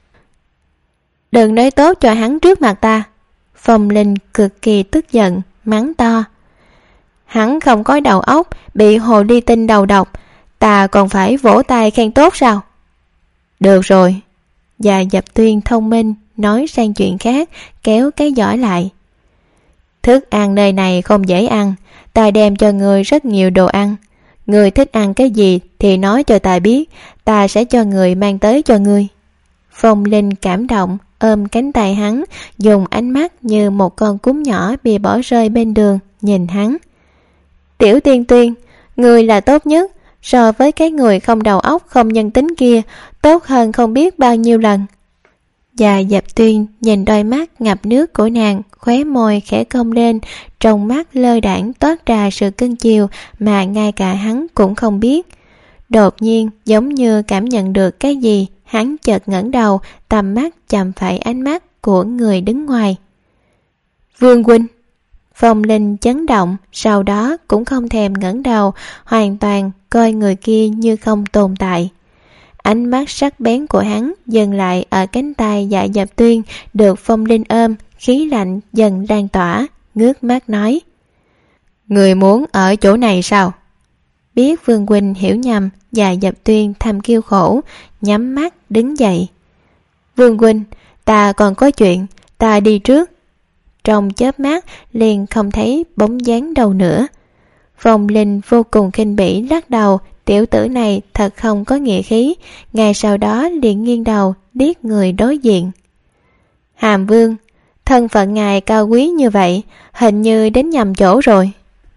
Đừng nói tốt cho hắn trước mặt ta. Phong Linh cực kỳ tức giận, mắng to: Hắn không có đầu óc, bị hồ ly tinh đầu độc, ta còn phải vỗ tay khen tốt sao? Được rồi. Dạ Dập Tuyên thông minh, nói sang chuyện khác, kéo cái giỏ lại. Thức ăn nơi này không dễ ăn, ta đem cho người rất nhiều đồ ăn. Người thích ăn cái gì thì nói cho ta biết, ta sẽ cho người mang tới cho ngươi. Phong Linh cảm động, ôm cánh tay hắn, dùng ánh mắt như một con cún nhỏ bị bỏ rơi bên đường, nhìn hắn. Tiểu Tiên Tuyên, người là tốt nhất, so với cái người không đầu óc không nhân tính kia, tốt hơn không biết bao nhiêu lần. Dạ Dập Tuyên nhìn đôi mắt ngập nước của nàng, khóe môi khẽ cong lên, trong mắt lơ đãng toát ra sự cưng chiều mà ngay cả hắn cũng không biết. Đột nhiên giống như cảm nhận được cái gì, hắn chợt ngẩng đầu, tầm mắt chạm phải ánh mắt của người đứng ngoài. Vương huynh. Phong Linh chấn động, sau đó cũng không thèm ngẩng đầu, hoàn toàn coi người kia như không tồn tại. Ánh mắt sắc bén của hắn dừng lại ở cánh tay Dạ Dập Tuyên được Phong Linh ôm, khí lạnh dần lan tỏa, ngước mắt nói: Người muốn ở chỗ này sao? Biết Vương huynh hiểu nhầm, Dạ Dập Tuyên thầm kêu khổ, nhắm mắt đứng dậy. Vương huynh, ta còn có chuyện, ta đi trước. Trong chớp mắt liền không thấy bóng dáng đâu nữa. Phong Linh vô cùng khinh bỉ lắc đầu, tiểu tử này thật không có nghĩa khí. Ngay sau đó liền nghiêng đầu liếc người đối diện. Hàm Vương, thân phận ngài cao quý như vậy, hình như đến nhầm chỗ rồi.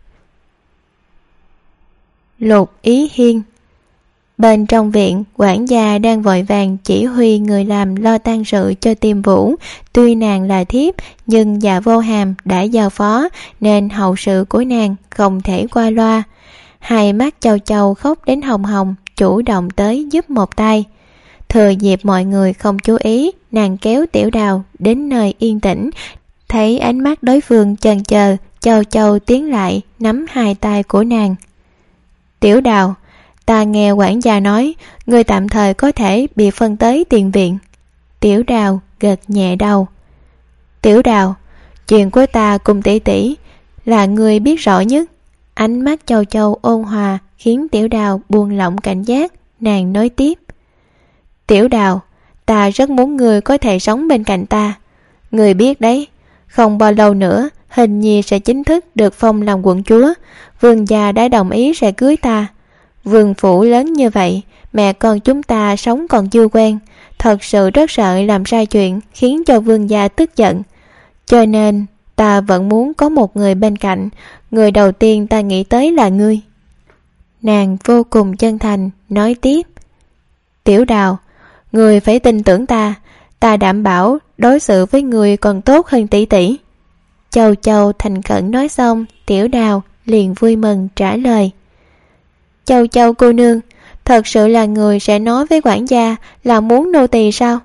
Lục Ý Hiên. Bên trong viện, quản gia đang vội vàng chỉ huy người làm lo tang sự cho Tiêm Vũ. Tuy nàng là thiếp, nhưng Dạ Vô Hàm đã giao phó, nên hậu sự của nàng không thể qua loa. Hai mắt Châu Châu khóc đến hồng hồng, chủ động tới giúp một tay. Thừa dịp mọi người không chú ý, nàng kéo Tiểu Đào đến nơi yên tĩnh. Thấy ánh mắt đối phương chần chờ, Châu Châu tiến lại nắm hai tay của nàng. Tiểu Đào, ta nghe quản gia nói, người tạm thời có thể bị phân tới tiền viện. Tiểu Đào gật nhẹ đầu. Tiểu Đào, chuyện của ta cùng tỷ tỷ là người biết rõ nhất. Ánh mắt Châu Châu ôn hòa khiến Tiểu Đào buông lỏng cảnh giác. Nàng nói tiếp: Tiểu Đào, ta rất muốn người có thể sống bên cạnh ta. Người biết đấy, không bao lâu nữa Hình Nhi sẽ chính thức được phong làm quận chúa. Vương gia đã đồng ý sẽ cưới ta. Vương phủ lớn như vậy, mẹ con chúng ta sống còn chưa quen, thật sự rất sợ làm sai chuyện khiến cho vương gia tức giận. Cho nên ta vẫn muốn có một người bên cạnh. Người đầu tiên ta nghĩ tới là ngươi. Nàng vô cùng chân thành nói tiếp: Tiểu Đào, người phải tin tưởng ta. Ta đảm bảo đối xử với người còn tốt hơn tỷ tỷ. Châu Châu thành khẩn nói xong, Tiểu Đào liền vui mừng trả lời: Châu Châu cô nương, thật sự là người sẽ nói với quản gia là muốn nô tỳ sao?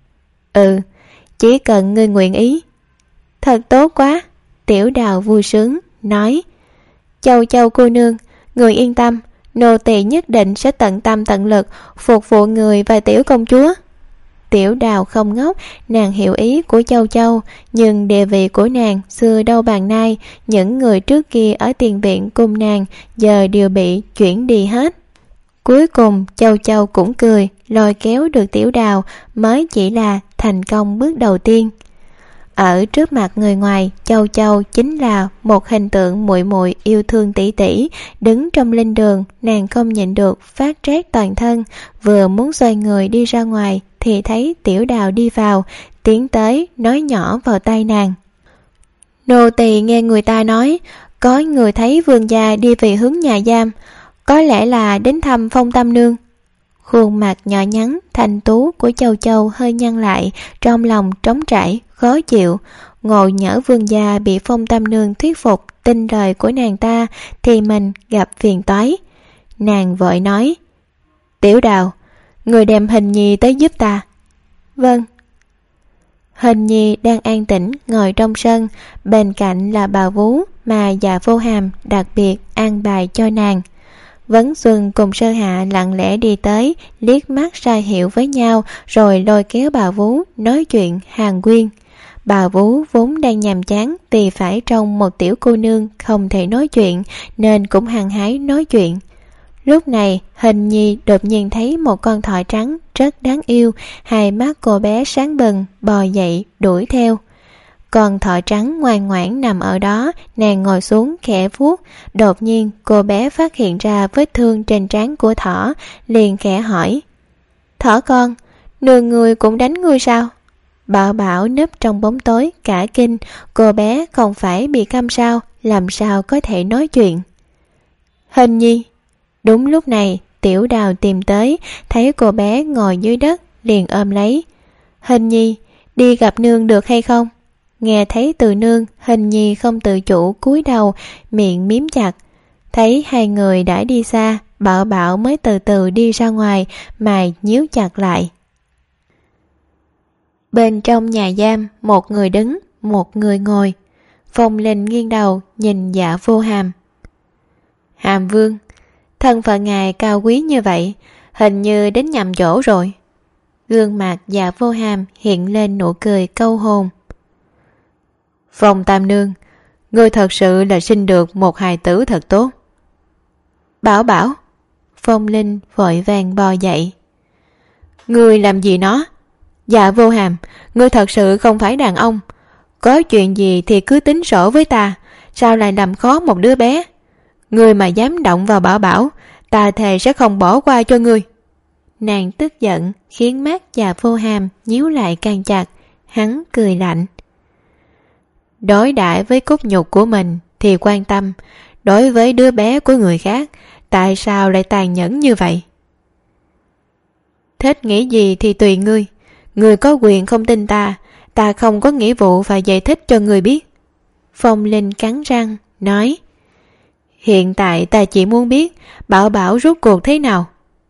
Ừ, chỉ cần ngươi nguyện ý. Thật tốt quá. Tiểu Đào vui sướng nói: Châu Châu cô nương, người yên tâm, nô tỳ nhất định sẽ tận tâm tận lực phục vụ người và tiểu công chúa. Tiểu Đào không ngốc, nàng hiểu ý của Châu Châu, nhưng địa vị của nàng xưa đâu bằng nay. Những người trước kia ở tiền viện cùng nàng giờ đều bị chuyển đi hết. Cuối cùng Châu Châu cũng cười, lôi kéo được Tiểu Đào, mới chỉ là thành công bước đầu tiên. Ở trước mặt người ngoài, Châu Châu chính là một hình tượng muội muội yêu thương tỷ tỷ. Đứng trong linh đường, nàng không nhịn được phát rét toàn thân, vừa muốn xoay người đi ra ngoài thì thấy Tiểu Đào đi vào, tiến tới nói nhỏ vào tai nàng: Nô tỳ nghe người ta nói có người thấy vương gia đi về hướng nhà giam, có lẽ là đến thăm Phong Tam Nương. Khuôn mặt nhỏ nhắn thanh tú của Châu Châu hơi nhăn lại, trong lòng trống trải khó chịu. Ngộ nhỡ vương gia bị Phong Tam Nương thuyết phục tin lời của nàng ta thì mình gặp phiền toái. Nàng vội nói: Tiểu Đào, người đem Hình Nhi tới giúp ta. Vâng. Hình Nhi đang an tĩnh ngồi trong sân, bên cạnh là bà vú mà Dạ Vô Hàm đặc biệt an bài cho nàng. Vấn Xuân cùng Sơ Hạ lặng lẽ đi tới, liếc mắt ra hiệu với nhau, rồi lôi kéo bà vú nói chuyện hàn huyên. Bà vú vốn đang nhàm chán vì phải trông một tiểu cô nương không thể nói chuyện, nên cũng hăng hái nói chuyện. Lúc này Hình Nhi đột nhiên thấy một con thỏ trắng rất đáng yêu, hai mắt cô bé sáng bừng, bò dậy đuổi theo. Con thỏ trắng ngoan ngoãn nằm ở đó, nàng ngồi xuống khẽ vuốt. Đột nhiên cô bé phát hiện ra vết thương trên trán của thỏ, liền khẽ hỏi: Thỏ con, nương ngươi cũng đánh ngươi sao? Bảo Bảo núp trong bóng tối cả kinh, cô bé không phải bị câm sao, làm sao có thể nói chuyện. Hình Nhi. Đúng lúc này Tiểu Đào tìm tới, thấy cô bé ngồi dưới đất liền ôm lấy. Hình Nhi, đi gặp nương được hay không? Nghe thấy từ nương, Hình Nhi không tự chủ cúi đầu, miệng miếm chặt. Thấy hai người đã đi xa, Bảo Bảo mới từ từ đi ra ngoài, mày nhíu chặt lại. Bên trong nhà giam, một người đứng, một người ngồi. Phong Linh nghiêng đầu nhìn Dạ Vô Hàm. Hàm Vương, thân phận ngài cao quý như vậy, hình như đến nhầm chỗ rồi. Gương mặt Dạ Vô Hàm hiện lên nụ cười câu hồn. Phong Tam Nương, ngươi thật sự là sinh được một hài tử thật tốt. Bảo Bảo. Phong Linh vội vàng bò dậy. Ngươi làm gì nó? Dạ Vô Hàm, ngươi thật sự không phải đàn ông. Có chuyện gì thì cứ tính sổ với ta, sao lại làm khó một đứa bé? Ngươi mà dám động vào Bảo Bảo, ta thề sẽ không bỏ qua cho ngươi. Nàng tức giận khiến mắt Dạ Vô Hàm nhíu lại càng chặt. Hắn cười lạnh. Đối đãi với cốt nhục của mình thì quan tâm, đối với đứa bé của người khác, tại sao lại tàn nhẫn như vậy? Thích nghĩ gì thì tùy ngươi. Ngươi có quyền không tin ta, ta không có nghĩa vụ phải giải thích cho ngươi biết. Phong Linh cắn răng nói. Hiện tại ta chỉ muốn biết Bảo Bảo rốt cuộc thế nào.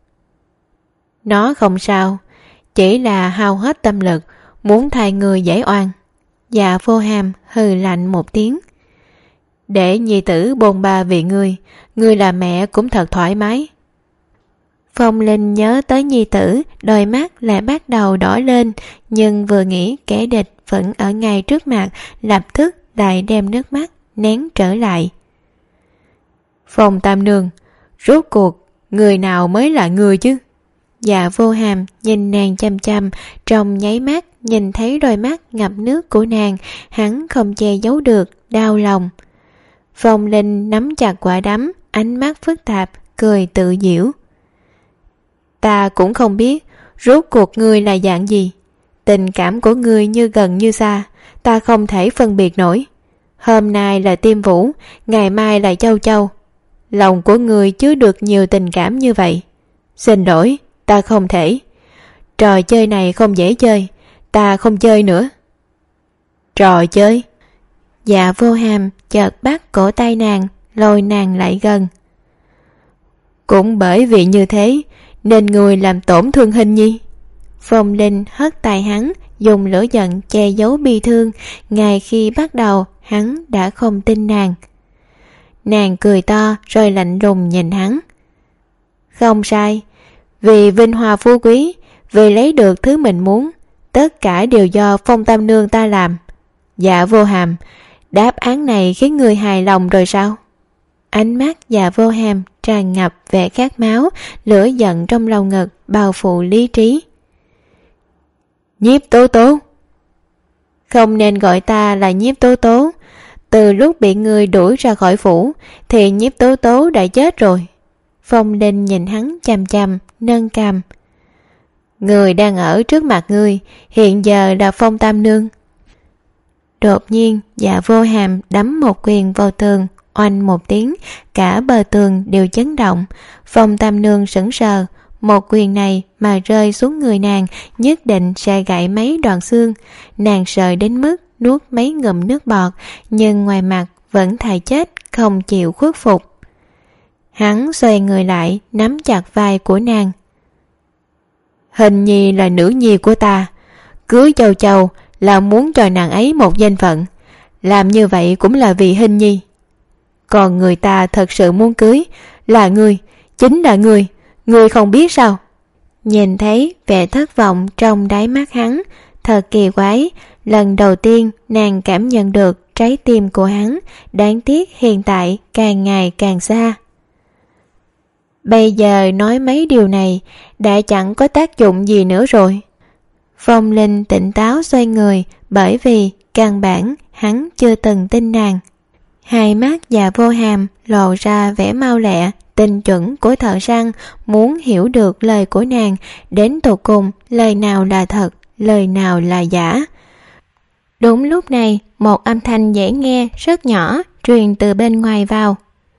Nó không sao, chỉ là hao hết tâm lực, muốn thay người giải oan. Dạ Vô Hàm hừ lạnh một tiếng. Để nhi tử bôn ba vì ngươi, ngươi là mẹ cũng thật thoải mái. Phong Linh nhớ tới nhi tử, đôi mắt lại bắt đầu đỏ lên, nhưng vừa nghĩ kẻ địch vẫn ở ngay trước mặt, lập tức lại đem nước mắt nén trở lại. Phong Tam Nương, rốt cuộc người nào mới là người chứ? Dạ Vô Hàm nhìn nàng chăm chăm, trong nháy mắt nhìn thấy đôi mắt ngập nước của nàng, hắn không che giấu được đau lòng. Phong Linh nắm chặt quả đấm, ánh mắt phức tạp, cười tự giễu. Ta cũng không biết rốt cuộc ngươi là dạng gì. Tình cảm của ngươi như gần như xa, ta không thể phân biệt nổi. Hôm nay là Tiêm Vũ, ngày mai là Châu Châu. Lòng của ngươi chứa được nhiều tình cảm như vậy. Xin lỗi, ta không thể. Trò chơi này không dễ chơi, ta không chơi nữa. Trò chơi? Dạ Vô Hàm chợt bắt cổ tay nàng, lôi nàng lại gần. Cũng bởi vì như thế nên người làm tổn thương Hình Nhi. Phong Linh hất tay hắn, dùng lửa giận che giấu bi thương. Ngay khi bắt đầu hắn đã không tin nàng. Nàng cười to rồi lạnh lùng nhìn hắn. Không sai, vì vinh hoa phú quý, vì lấy được thứ mình muốn, tất cả đều do Phong Tam Nương ta làm. Dạ Vô Hàm, đáp án này khiến người hài lòng rồi sao? Ánh mắt Dạ Vô Hàm tràn ngập vẻ khát máu, lửa giận trong lòng ngực bao phủ lý trí. Nhiếp Tố Tố. Không nên gọi ta là Nhiếp Tố Tố. Từ lúc bị người đuổi ra khỏi phủ thì Nhiếp Tố Tố đã chết rồi. Phong Linh nhìn hắn chằm chằm, nâng cằm. Người đang ở trước mặt ngươi hiện giờ là Phong Tam Nương. Đột nhiên Dạ Vô Hàm đấm một quyền vào tường, oanh một tiếng, cả bờ tường đều chấn động. Phong Tam Nương sững sờ, một quyền này mà rơi xuống người nàng nhất định sẽ gãy mấy đoạn xương. Nàng sợ đến mức nuốt mấy ngụm nước bọt, nhưng ngoài mặt vẫn thà chết không chịu khuất phục. Hắn xoay người lại, nắm chặt vai của nàng. Hình Nhi là nữ nhi của ta, cưới Châu Châu là muốn cho nàng ấy một danh phận, làm như vậy cũng là vì Hình Nhi. Còn người ta thật sự muốn cưới là ngươi, chính là ngươi, ngươi không biết sao? Nhìn thấy vẻ thất vọng trong đáy mắt hắn, thật kỳ quái. Lần đầu tiên nàng cảm nhận được trái tim của hắn, đáng tiếc hiện tại càng ngày càng xa. Bây giờ nói mấy điều này đã chẳng có tác dụng gì nữa rồi. Phong Linh tỉnh táo xoay người, bởi vì căn bản hắn chưa từng tin nàng. Hai mắt Dạ Vô Hàm lộ ra vẻ mau lẹ, tinh chuẩn của thợ săn, muốn hiểu được lời của nàng đến tột cùng, lời nào là thật, lời nào là giả. Đúng lúc này, một âm thanh dễ nghe rất nhỏ truyền từ bên ngoài vào.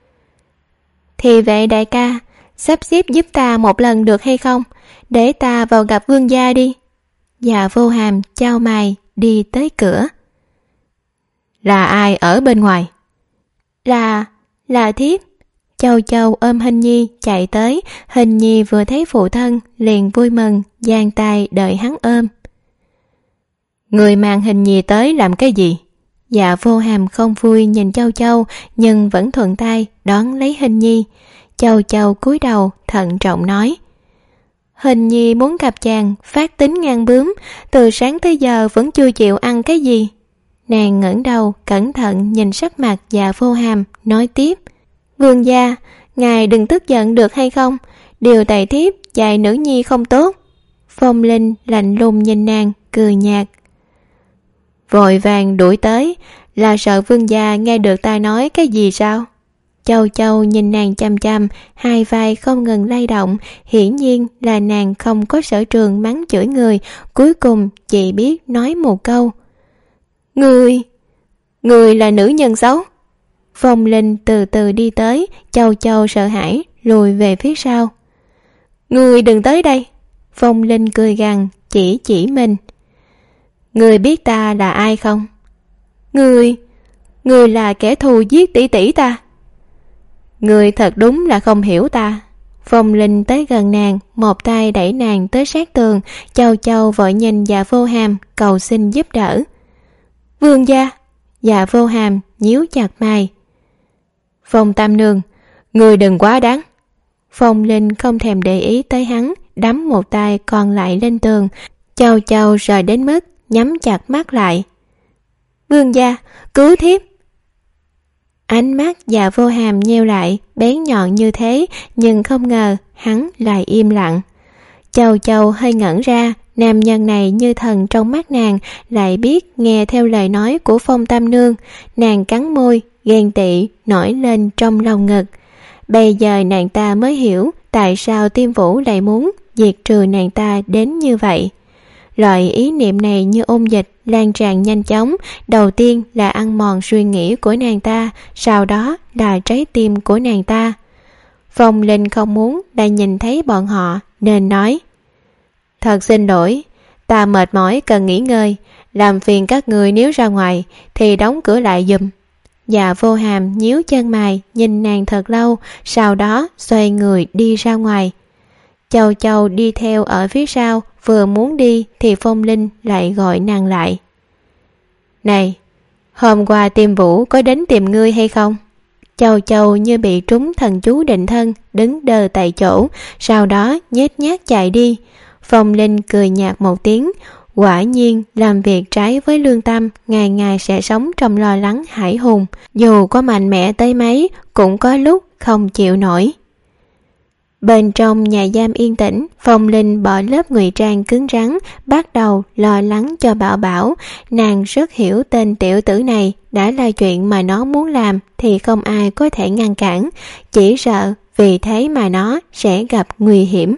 Thì vậy đại ca, sắp xếp giúp ta một lần được hay không? Để ta vào gặp vương gia đi. Dạ Vô Hàm chau mày đi tới cửa. Là ai ở bên ngoài? Là... là thiếp. Châu Châu ôm Hình Nhi chạy tới. Hình Nhi vừa thấy phụ thân liền vui mừng, giang tay đợi hắn ôm. Người mang Hình Nhi tới làm cái gì? Dạ Vô Hàm không vui nhìn Châu Châu, nhưng vẫn thuận tay đón lấy Hình Nhi. Châu Châu cúi đầu thận trọng nói. Hình nhi muốn gặp chàng phát tính ngang bướm, từ sáng tới giờ vẫn chưa chịu ăn cái gì. Nàng ngẩng đầu cẩn thận nhìn sắc mặt Dạ Vô Hàm, nói tiếp: Vương gia, ngài đừng tức giận được hay không? Điều tại thiếp dạy nữ nhi không tốt. Phong Linh lạnh lùng nhìn nàng, cười nhạt. Vội vàng đuổi tới, là sợ vương gia nghe được ta nói cái gì sao? Châu Châu nhìn nàng chăm chăm, hai vai không ngừng lay động, hiển nhiên là nàng không có sở trường mắng chửi người, cuối cùng chỉ biết nói một câu: Ngươi, ngươi là nữ nhân xấu. Phong Linh từ từ đi tới, Châu Châu sợ hãi lùi về phía sau. Ngươi đừng tới đây. Phong Linh cười gằn, chỉ chỉ mình. Ngươi biết ta là ai không? Ngươi, ngươi là kẻ thù giết tỷ tỷ ta. Ngươi thật đúng là không hiểu ta. Phong Linh tới gần nàng, một tay đẩy nàng tới sát tường. Châu Châu vội nhìn Dạ Vô Hàm cầu xin giúp đỡ. Vương gia. Dạ Vô Hàm nhíu chặt mày. Phong Tam Nương, ngươi đừng quá đáng. Phong Linh không thèm để ý tới hắn, đấm một tay còn lại lên tường. Châu Châu rời đến mức nhắm chặt mắt lại. Vương gia, cứu thiếp. Ánh mắt Dạ Vô Hàm nheo lại, bén nhọn như thế, nhưng không ngờ hắn lại im lặng. Châu Châu hơi ngẩn ra, nam nhân này như thần trong mắt nàng, lại biết nghe theo lời nói của Phong Tam Nương. Nàng cắn môi, ghen tị nổi lên trong lòng ngực. Bây giờ nàng ta mới hiểu tại sao Tiêm Vũ lại muốn diệt trừ nàng ta đến như vậy. Loại ý niệm này như ôn dịch lan tràn nhanh chóng, đầu tiên là ăn mòn suy nghĩ của nàng ta, sau đó là trái tim của nàng ta. Phong Linh không muốn lại nhìn thấy bọn họ nên nói: Thật xin lỗi, ta mệt mỏi cần nghỉ ngơi, làm phiền các người nếu ra ngoài thì đóng cửa lại giùm. Dạ Vô Hàm nhíu chân mày nhìn nàng thật lâu, sau đó xoay người đi ra ngoài. Châu Châu đi theo ở phía sau, vừa muốn đi thì Phong Linh lại gọi nàng lại. Này, hôm qua Tiêm Vũ có đến tìm ngươi hay không? Châu Châu như bị trúng thần chú định thân, đứng đờ tại chỗ, sau đó nhếch nhác chạy đi. Phong Linh cười nhạt một tiếng, quả nhiên làm việc trái với lương tâm, ngày ngày sẽ sống trong lo lắng hãi hùng, dù có mạnh mẽ tới mấy cũng có lúc không chịu nổi. Bên trong nhà giam yên tĩnh, Phong Linh bỏ lớp ngụy trang cứng rắn, bắt đầu lo lắng cho Bảo Bảo. Nàng rất hiểu tên tiểu tử này, đã là chuyện mà nó muốn làm thì không ai có thể ngăn cản, chỉ sợ vì thế mà nó sẽ gặp nguy hiểm.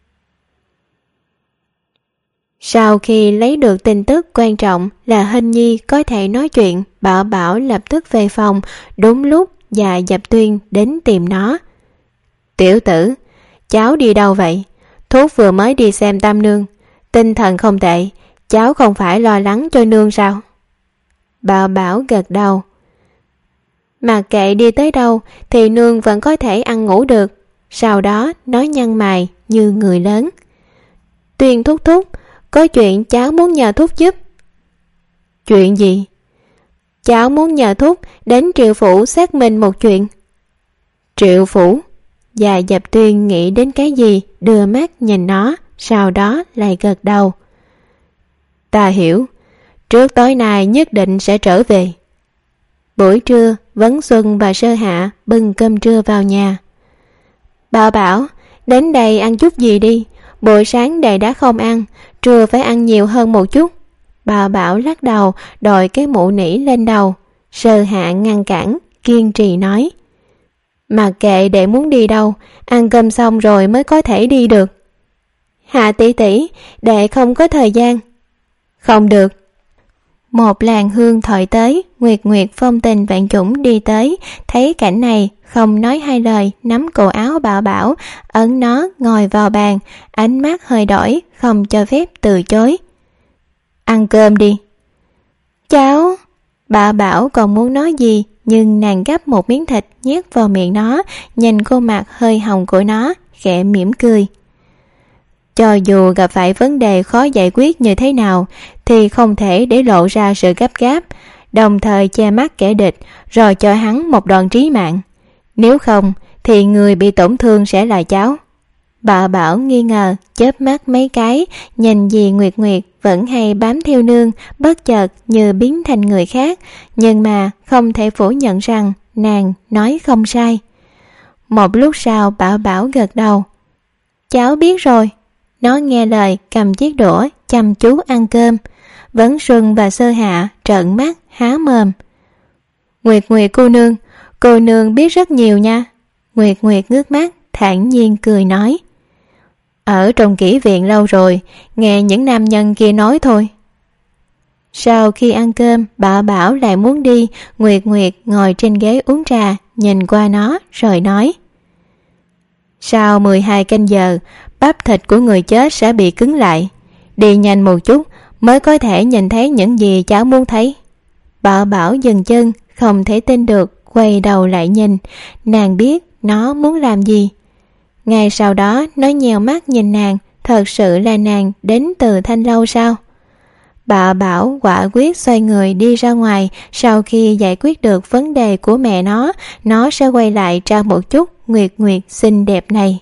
Sau khi lấy được tin tức quan trọng là Hình Nhi có thể nói chuyện, Bảo Bảo lập tức về phòng, đúng lúc Dạ Dập Tuyên đến tìm nó. Tiểu tử, cháu đi đâu vậy? Thuốc vừa mới đi xem Tam Nương, tinh thần không tệ, cháu không phải lo lắng cho nương sao? Bảo Bảo gật đầu. Mặc kệ đi tới đâu thì nương vẫn có thể ăn ngủ được. Sau đó nói nhăn mày như người lớn. Tuyên thúc thúc, có chuyện cháu muốn nhờ thúc giúp. Chuyện gì? Cháu muốn nhờ thúc đến Triệu Phủ xác minh một chuyện. Triệu Phủ? Dạ Dập Tuyên nghĩ đến cái gì, đưa mắt nhìn nó, sau đó lại gật đầu. Ta hiểu, trước tối nay nhất định sẽ trở về. Buổi trưa, Vấn Xuân và Sơ Hạ bưng cơm trưa vào nhà. Bảo Bảo, đến đây ăn chút gì đi, buổi sáng đầy đã không ăn, trưa phải ăn nhiều hơn một chút. Bảo Bảo lắc đầu, đội cái mũ nỉ lên đầu. Sơ Hạ ngăn cản, kiên trì nói. Mặc kệ đệ muốn đi đâu, ăn cơm xong rồi mới có thể đi được. Hạ tỷ tỷ, đệ không có thời gian. Không được. Một làn hương thổi tới, Nguyệt Nguyệt phong tình vạn chủng đi tới, thấy cảnh này, không nói hai lời, nắm cổ áo Bảo Bảo, ấn nó ngồi vào bàn, ánh mắt hơi đổi, không cho phép từ chối. Ăn cơm đi. Cháu... Bảo Bảo còn muốn nói gì, nhưng nàng gắp một miếng thịt nhét vào miệng nó, nhìn khuôn mặt hơi hồng của nó, khẽ mỉm cười. Cho dù gặp phải vấn đề khó giải quyết như thế nào, thì không thể để lộ ra sự gấp gáp, đồng thời che mắt kẻ địch, rồi cho hắn một đòn trí mạng. Nếu không, thì người bị tổn thương sẽ là cháu. Bà Bảo nghi ngờ, chớp mắt mấy cái, nhìn dì Nguyệt Nguyệt vẫn hay bám theo nương, bất chợt như biến thành người khác, nhưng mà không thể phủ nhận rằng nàng nói không sai. Một lúc sau Bảo Bảo gật đầu. Cháu biết rồi. Nó nghe lời cầm chiếc đũa chăm chú ăn cơm. Vấn Xuân và Sơ Hạ trợn mắt há mồm. Nguyệt Nguyệt cô nương, cô nương biết rất nhiều nha. Nguyệt Nguyệt ngước mắt thản nhiên cười nói. Ở trong kỹ viện lâu rồi, nghe những nam nhân kia nói thôi. Sau khi ăn cơm, Bảo Bảo lại muốn đi. Nguyệt Nguyệt ngồi trên ghế uống trà, nhìn qua nó rồi nói. Sau mười hai canh giờ, bắp thịt của người chết sẽ bị cứng lại. Đi nhanh một chút mới có thể nhìn thấy những gì cháu muốn thấy. Bảo Bảo dừng chân, không thể tin được, quay đầu lại nhìn. Nàng biết nó muốn làm gì. Ngay sau đó nó nhèo mắt nhìn nàng. Thật sự là nàng đến từ Thanh Lâu sao? Bảo Bảo quả quyết xoay người đi ra ngoài. Sau khi giải quyết được vấn đề của mẹ nó, nó sẽ quay lại tra một chút Nguyệt Nguyệt xinh đẹp này.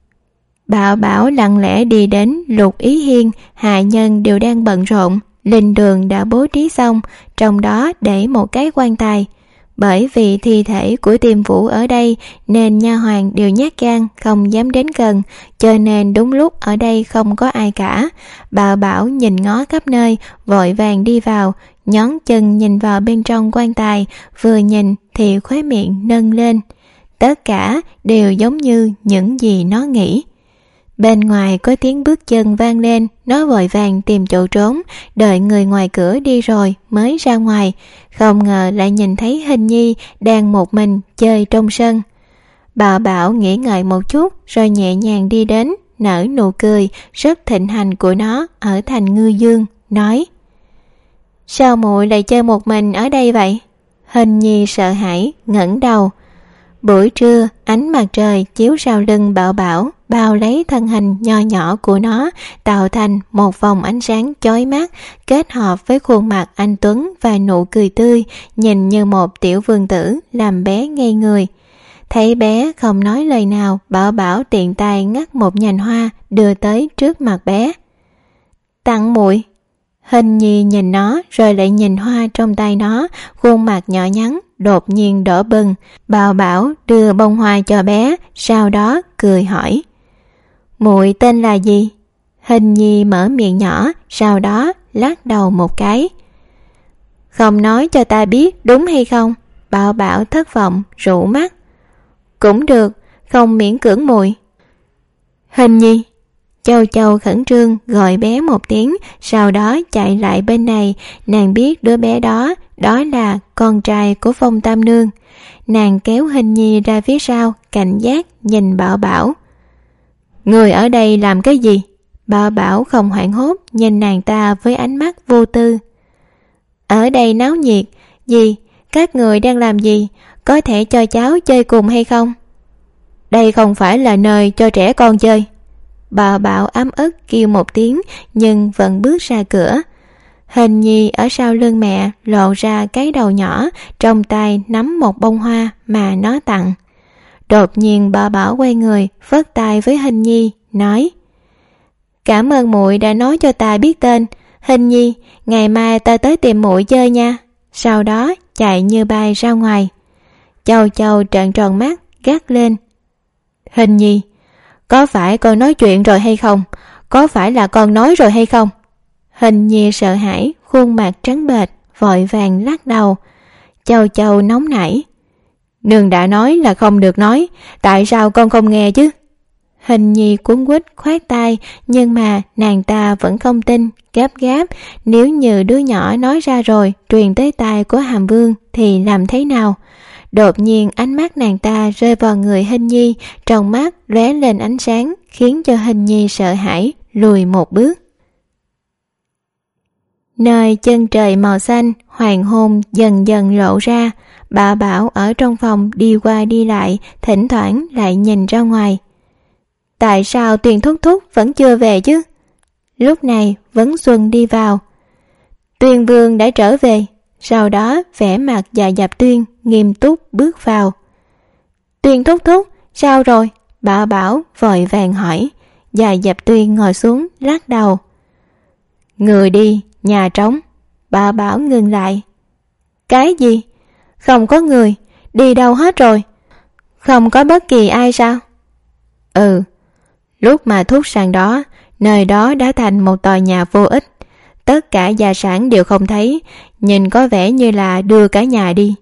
Bảo Bảo lặng lẽ đi đến Lục Ý Hiên. Hạ nhân đều đang bận rộn. Linh đường đã bố trí xong, trong đó để một cái quan tài. Bởi vì thi thể của Tiêm Vũ ở đây nên nha hoàn đều nhát gan không dám đến gần, cho nên đúng lúc ở đây không có ai cả. Bảo Bảo nhìn ngó khắp nơi, vội vàng đi vào, nhón chân nhìn vào bên trong quan tài, vừa nhìn thì khóe miệng nâng lên. Tất cả đều giống như những gì nó nghĩ. Bên ngoài có tiếng bước chân vang lên, nó vội vàng tìm chỗ trốn, đợi người ngoài cửa đi rồi mới ra ngoài. Không ngờ lại nhìn thấy Hình Nhi đang một mình chơi trong sân. Bảo Bảo nghĩ ngợi một chút rồi nhẹ nhàng đi đến, nở nụ cười rất thịnh hành của nó ở thành Ngư Dương, nói. Sao muội lại chơi một mình ở đây vậy? Hình Nhi sợ hãi ngẩng đầu. Buổi trưa, ánh mặt trời chiếu sau lưng Bảo Bảo, bao lấy thân hình nho nhỏ của nó, tạo thành một vòng ánh sáng chói mắt, kết hợp với khuôn mặt anh tuấn và nụ cười tươi, nhìn như một tiểu vương tử, làm bé ngây người. Thấy bé không nói lời nào, Bảo Bảo tiện tay ngắt một nhành hoa đưa tới trước mặt bé. Tặng muội. Hình Nhi nhìn nó rồi lại nhìn hoa trong tay nó, khuôn mặt nhỏ nhắn đột nhiên đỏ bừng. Bảo Bảo đưa bông hoa cho bé, sau đó cười hỏi. Muội tên là gì? Hình Nhi mở miệng nhỏ, sau đó lắc đầu một cái. Không nói cho ta biết đúng hay không? Bảo Bảo thất vọng rũ mắt. Cũng được, không miễn cưỡng muội. Hình Nhi. Châu Châu khẩn trương gọi bé một tiếng, sau đó chạy lại bên này. Nàng biết đứa bé đó, đó là con trai của Phong Tam Nương. Nàng kéo Hình Nhi ra phía sau, cảnh giác nhìn Bảo Bảo. Người ở đây làm cái gì? Bảo Bảo không hoảng hốt, nhìn nàng ta với ánh mắt vô tư. Ở đây náo nhiệt. Gì? Các người đang làm gì? Có thể cho cháu chơi cùng hay không? Đây không phải là nơi cho trẻ con chơi. Bảo Bảo ấm ức kêu một tiếng, nhưng vẫn bước ra cửa. Hình Nhi ở sau lưng mẹ lộ ra cái đầu nhỏ, trong tay nắm một bông hoa mà nó tặng. Đột nhiên Bảo Bảo quay người, phất tay với Hình Nhi, nói. Cảm ơn muội đã nói cho ta biết tên. Hình Nhi, ngày mai ta tới tìm muội chơi nha. Sau đó chạy như bay ra ngoài. Châu Châu trợn tròn mắt, gắt lên. Hình Nhi, có phải con nói chuyện rồi hay không? Có phải là con nói rồi hay không? Hình Nhi sợ hãi, khuôn mặt trắng bệch, vội vàng lắc đầu. Châu Châu nóng nảy. Nương đã nói là không được nói, tại sao con không nghe chứ? Hình Nhi cuống quýt khoát tay, nhưng mà nàng ta vẫn không tin, gấp gáp. Nếu như đứa nhỏ nói ra rồi, truyền tới tai của Hàm Vương thì làm thế nào? Đột nhiên ánh mắt nàng ta rơi vào người Hình Nhi, trong mắt lóe lên ánh sáng, khiến cho Hình Nhi sợ hãi, lùi một bước. Nơi chân trời màu xanh, hoàng hôn dần dần lộ ra. Bảo Bảo ở trong phòng đi qua đi lại, thỉnh thoảng lại nhìn ra ngoài. Tại sao Tuyền thúc thúc vẫn chưa về chứ? Lúc này Vấn Xuân đi vào. Tuyền Vương đã trở về. Sau đó vẻ mặt dạ dập Tuyên nghiêm túc bước vào. Tuyền thúc thúc, sao rồi? Bảo Bảo vội vàng hỏi. Già Dập Tuyên ngồi xuống lắc đầu. Người đi, nhà trống. Bảo Bảo ngừng lại. Cái gì? Không có người, đi đâu hết rồi? Không có bất kỳ ai sao? Ừ, lúc mà Thúc sang đó, nơi đó đã thành một tòa nhà vô ích. Tất cả gia sản đều không thấy, nhìn có vẻ như là đưa cả nhà đi.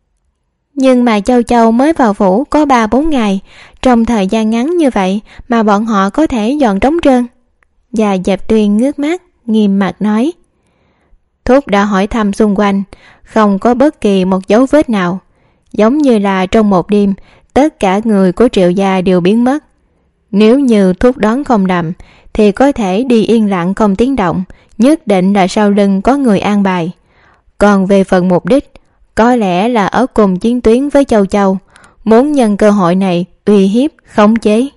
Nhưng mà Châu Châu mới vào phủ có ba bốn ngày, trong thời gian ngắn như vậy mà bọn họ có thể dọn trống trơn. Già Dập Tuyên ngước mắt, nghiêm mặt nói. Thúc đã hỏi thăm xung quanh, không có bất kỳ một dấu vết nào. Giống như là trong một đêm, tất cả người của Triệu gia đều biến mất. Nếu như Thúc đoán không đậm, thì có thể đi yên lặng không tiếng động, nhất định là sau lưng có người an bài. Còn về phần mục đích, có lẽ là ở cùng chiến tuyến với Châu Châu, muốn nhân cơ hội này uy hiếp, khống chế.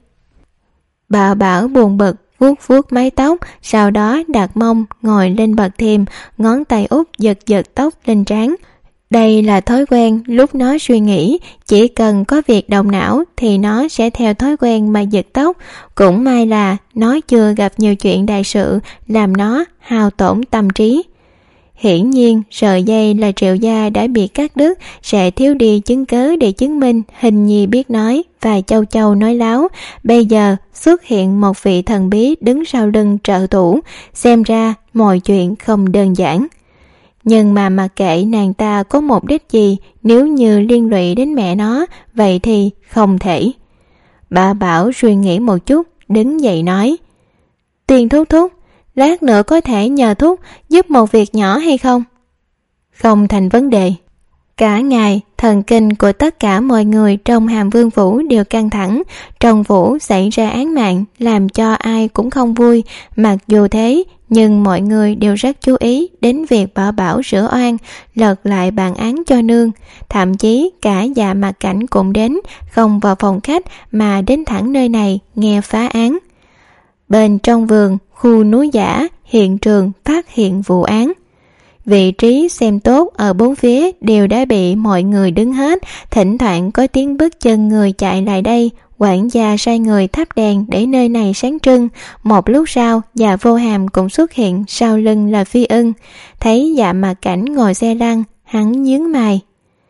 Bảo Bảo buồn bực, vuốt vuốt mái tóc, sau đó đặt mông ngồi lên bậc thềm, ngón tay út giật giật tóc lên trán. Đây là thói quen lúc nó suy nghĩ, chỉ cần có việc động não thì nó sẽ theo thói quen mà giật tóc. Cũng may là nó chưa gặp nhiều chuyện đại sự làm nó hao tổn tâm trí. Hiển nhiên sợi dây là Triệu gia đã bị cắt đứt sẽ thiếu đi chứng cớ để chứng minh Hình Nhi biết nói và Châu Châu nói láo. Bây giờ xuất hiện một vị thần bí đứng sau lưng trợ thủ, xem ra mọi chuyện không đơn giản. Nhưng mà mặc kệ nàng ta có mục đích gì, nếu như liên lụy đến mẹ nó, vậy thì không thể. Bà Bảo suy nghĩ một chút, đứng dậy nói. Tiền Thúc Thúc, lát nữa có thể nhờ Thúc giúp một việc nhỏ hay không? Không thành vấn đề. Cả ngày, thần kinh của tất cả mọi người trong Hàm Vương Phủ đều căng thẳng. Trong phủ xảy ra án mạng, làm cho ai cũng không vui. Mặc dù thế, nhưng mọi người đều rất chú ý đến việc Bảo Bảo sửa oan, lật lại bản án cho nương. Thậm chí cả Dạ Mặt Cảnh cũng đến, không vào phòng khách mà đến thẳng nơi này nghe phá án. Bên trong vườn, khu núi giả, hiện trường phát hiện vụ án. Vị trí xem tốt ở bốn phía đều đã bị mọi người đứng hết, thỉnh thoảng có tiếng bước chân người chạy lại đây. Quản gia sai người thắp đèn để nơi này sáng trưng. Một lúc sau, Dạ Vô Hàm cũng xuất hiện, sau lưng là Phi Ưng. Thấy Dạ Mặt Cảnh ngồi xe lăn, hắn nhướng mày.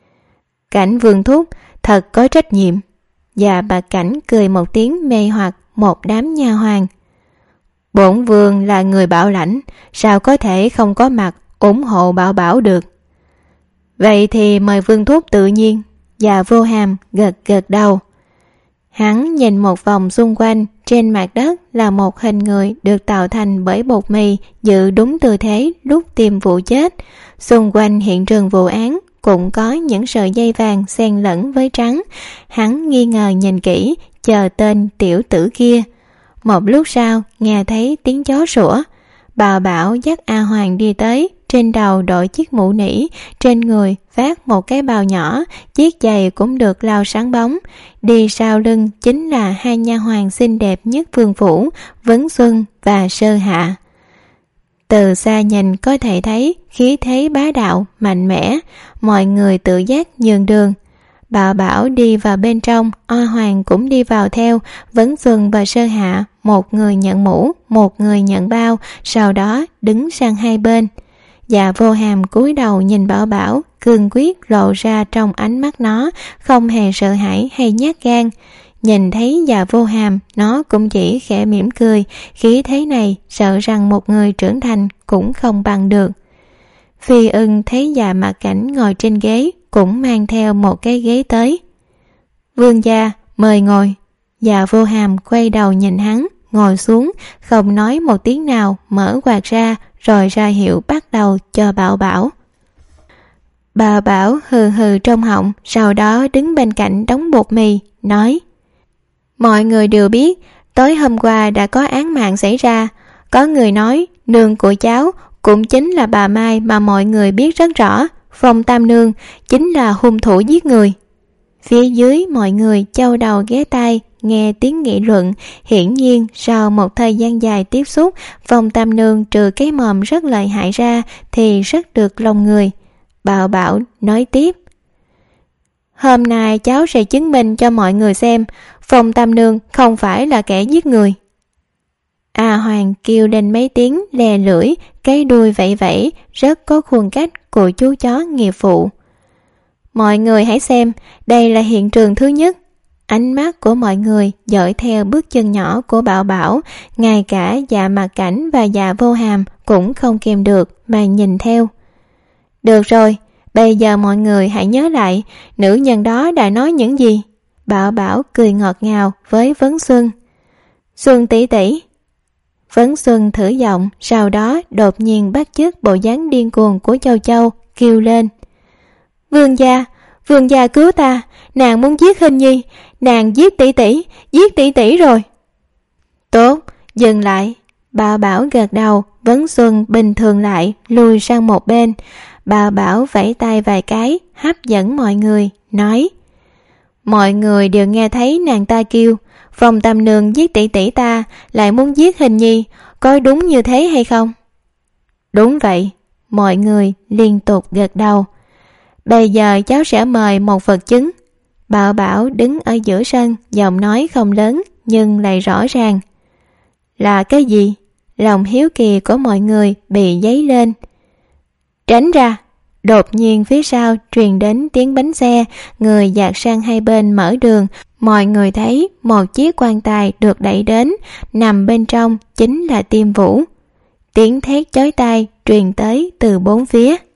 Cảnh Vương Thúc thật có trách nhiệm. Dạ Mặt Cảnh cười một tiếng mê hoặc một đám nha hoàn. Bổn vương là người bảo lãnh, sao có thể không có mặt ủng hộ Bảo Bảo được? Vậy thì mời Vương Thúc tự nhiên. Dạ Vô Hàm gật gật đầu. Hắn nhìn một vòng xung quanh, trên mặt đất là một hình người được tạo thành bởi bột mì giữ đúng tư thế lúc tìm vụ chết. Xung quanh hiện trường vụ án cũng có những sợi dây vàng xen lẫn với trắng. Hắn nghi ngờ nhìn kỹ, chờ tên tiểu tử kia. Một lúc sau nghe thấy tiếng chó sủa. Bảo Bảo dắt A Hoàng đi tới, trên đầu đội chiếc mũ nỉ, trên người vác một cái bao nhỏ, chiếc giày cũng được lau sáng bóng. Đi sau lưng chính là hai nha hoàn xinh đẹp nhất vương phủ, Vấn Xuân và Sơ Hạ. Từ xa nhìn có thể thấy khí thế bá đạo, mạnh mẽ, mọi người tự giác nhường đường. Bảo Bảo đi vào bên trong, A Hoàng cũng đi vào theo. Vấn Xuân và Sơ Hạ, một người nhận mũ, một người nhận bao, sau đó đứng sang hai bên. Dạ Vô Hàm cúi đầu nhìn Bảo Bảo, cương quyết lộ ra trong ánh mắt nó, không hề sợ hãi hay nhát gan. Nhìn thấy Dạ Vô Hàm, nó cũng chỉ khẽ mỉm cười, khí thế này sợ rằng một người trưởng thành cũng không bằng được. Phi Ưng thấy Dạ Mặt Cảnh ngồi trên ghế, cũng mang theo một cái ghế tới. Vương gia, mời ngồi. Dạ Vô Hàm quay đầu nhìn hắn, ngồi xuống, không nói một tiếng nào, mở quạt ra, rồi ra hiệu bắt đầu cho Bảo Bảo. Bà Bảo hừ hừ trong họng, sau đó đứng bên cạnh đống bột mì, nói: Mọi người đều biết, tối hôm qua đã có án mạng xảy ra. Có người nói, nương của cháu cũng chính là bà Mai mà mọi người biết rất rõ. Phong Tam Nương chính là hung thủ giết người. Phía dưới mọi người châu đầu ghé tai nghe tiếng nghị luận. Hiển nhiên sau một thời gian dài tiếp xúc, Phong Tam Nương trừ cái mồm rất lợi hại ra thì rất được lòng người. Bảo Bảo nói tiếp: Hôm nay cháu sẽ chứng minh cho mọi người xem Phong Tam Nương không phải là kẻ giết người. A Hoàng kêu lên mấy tiếng lè lưỡi, cái đuôi vẫy vẫy, rất có khuôn cách của chú chó nghiệp vụ. Mọi người hãy xem, đây là hiện trường thứ nhất. Ánh mắt của mọi người dõi theo bước chân nhỏ của Bảo Bảo, ngay cả Dạ Mặt Cảnh và Dạ Vô Hàm cũng không kèm được mà nhìn theo. Được rồi, bây giờ mọi người hãy nhớ lại nữ nhân đó đã nói những gì. Bảo Bảo cười ngọt ngào với Vấn Xuân. Xuân tỷ tỷ. Vấn Xuân thử giọng, sau đó đột nhiên bắt chước bộ dáng điên cuồng của Châu Châu, kêu lên. Vương gia, vương gia cứu ta, nàng muốn giết Hình Nhi, nàng giết tỷ tỷ, giết tỷ tỷ rồi. Tốt, dừng lại. Bảo Bảo gật đầu, Vấn Xuân bình thường lại, lùi sang một bên. Bảo Bảo vẫy tay vài cái, hấp dẫn mọi người, nói. Mọi người đều nghe thấy nàng ta kêu, Phong Tam Nương giết tỷ tỷ ta, lại muốn giết Hình Nhi, có đúng như thế hay không? Đúng vậy, mọi người liên tục gật đầu. Bây giờ cháu sẽ mời một vật chứng. Bảo Bảo đứng ở giữa sân, giọng nói không lớn nhưng lại rõ ràng. Là cái gì? Lòng hiếu kỳ của mọi người bị dấy lên. Tránh ra. Đột nhiên phía sau truyền đến tiếng bánh xe, người dạt sang hai bên mở đường. Mọi người thấy một chiếc quan tài được đẩy đến, nằm bên trong chính là Tiêm Vũ. Tiếng thét chói tai truyền tới từ bốn phía.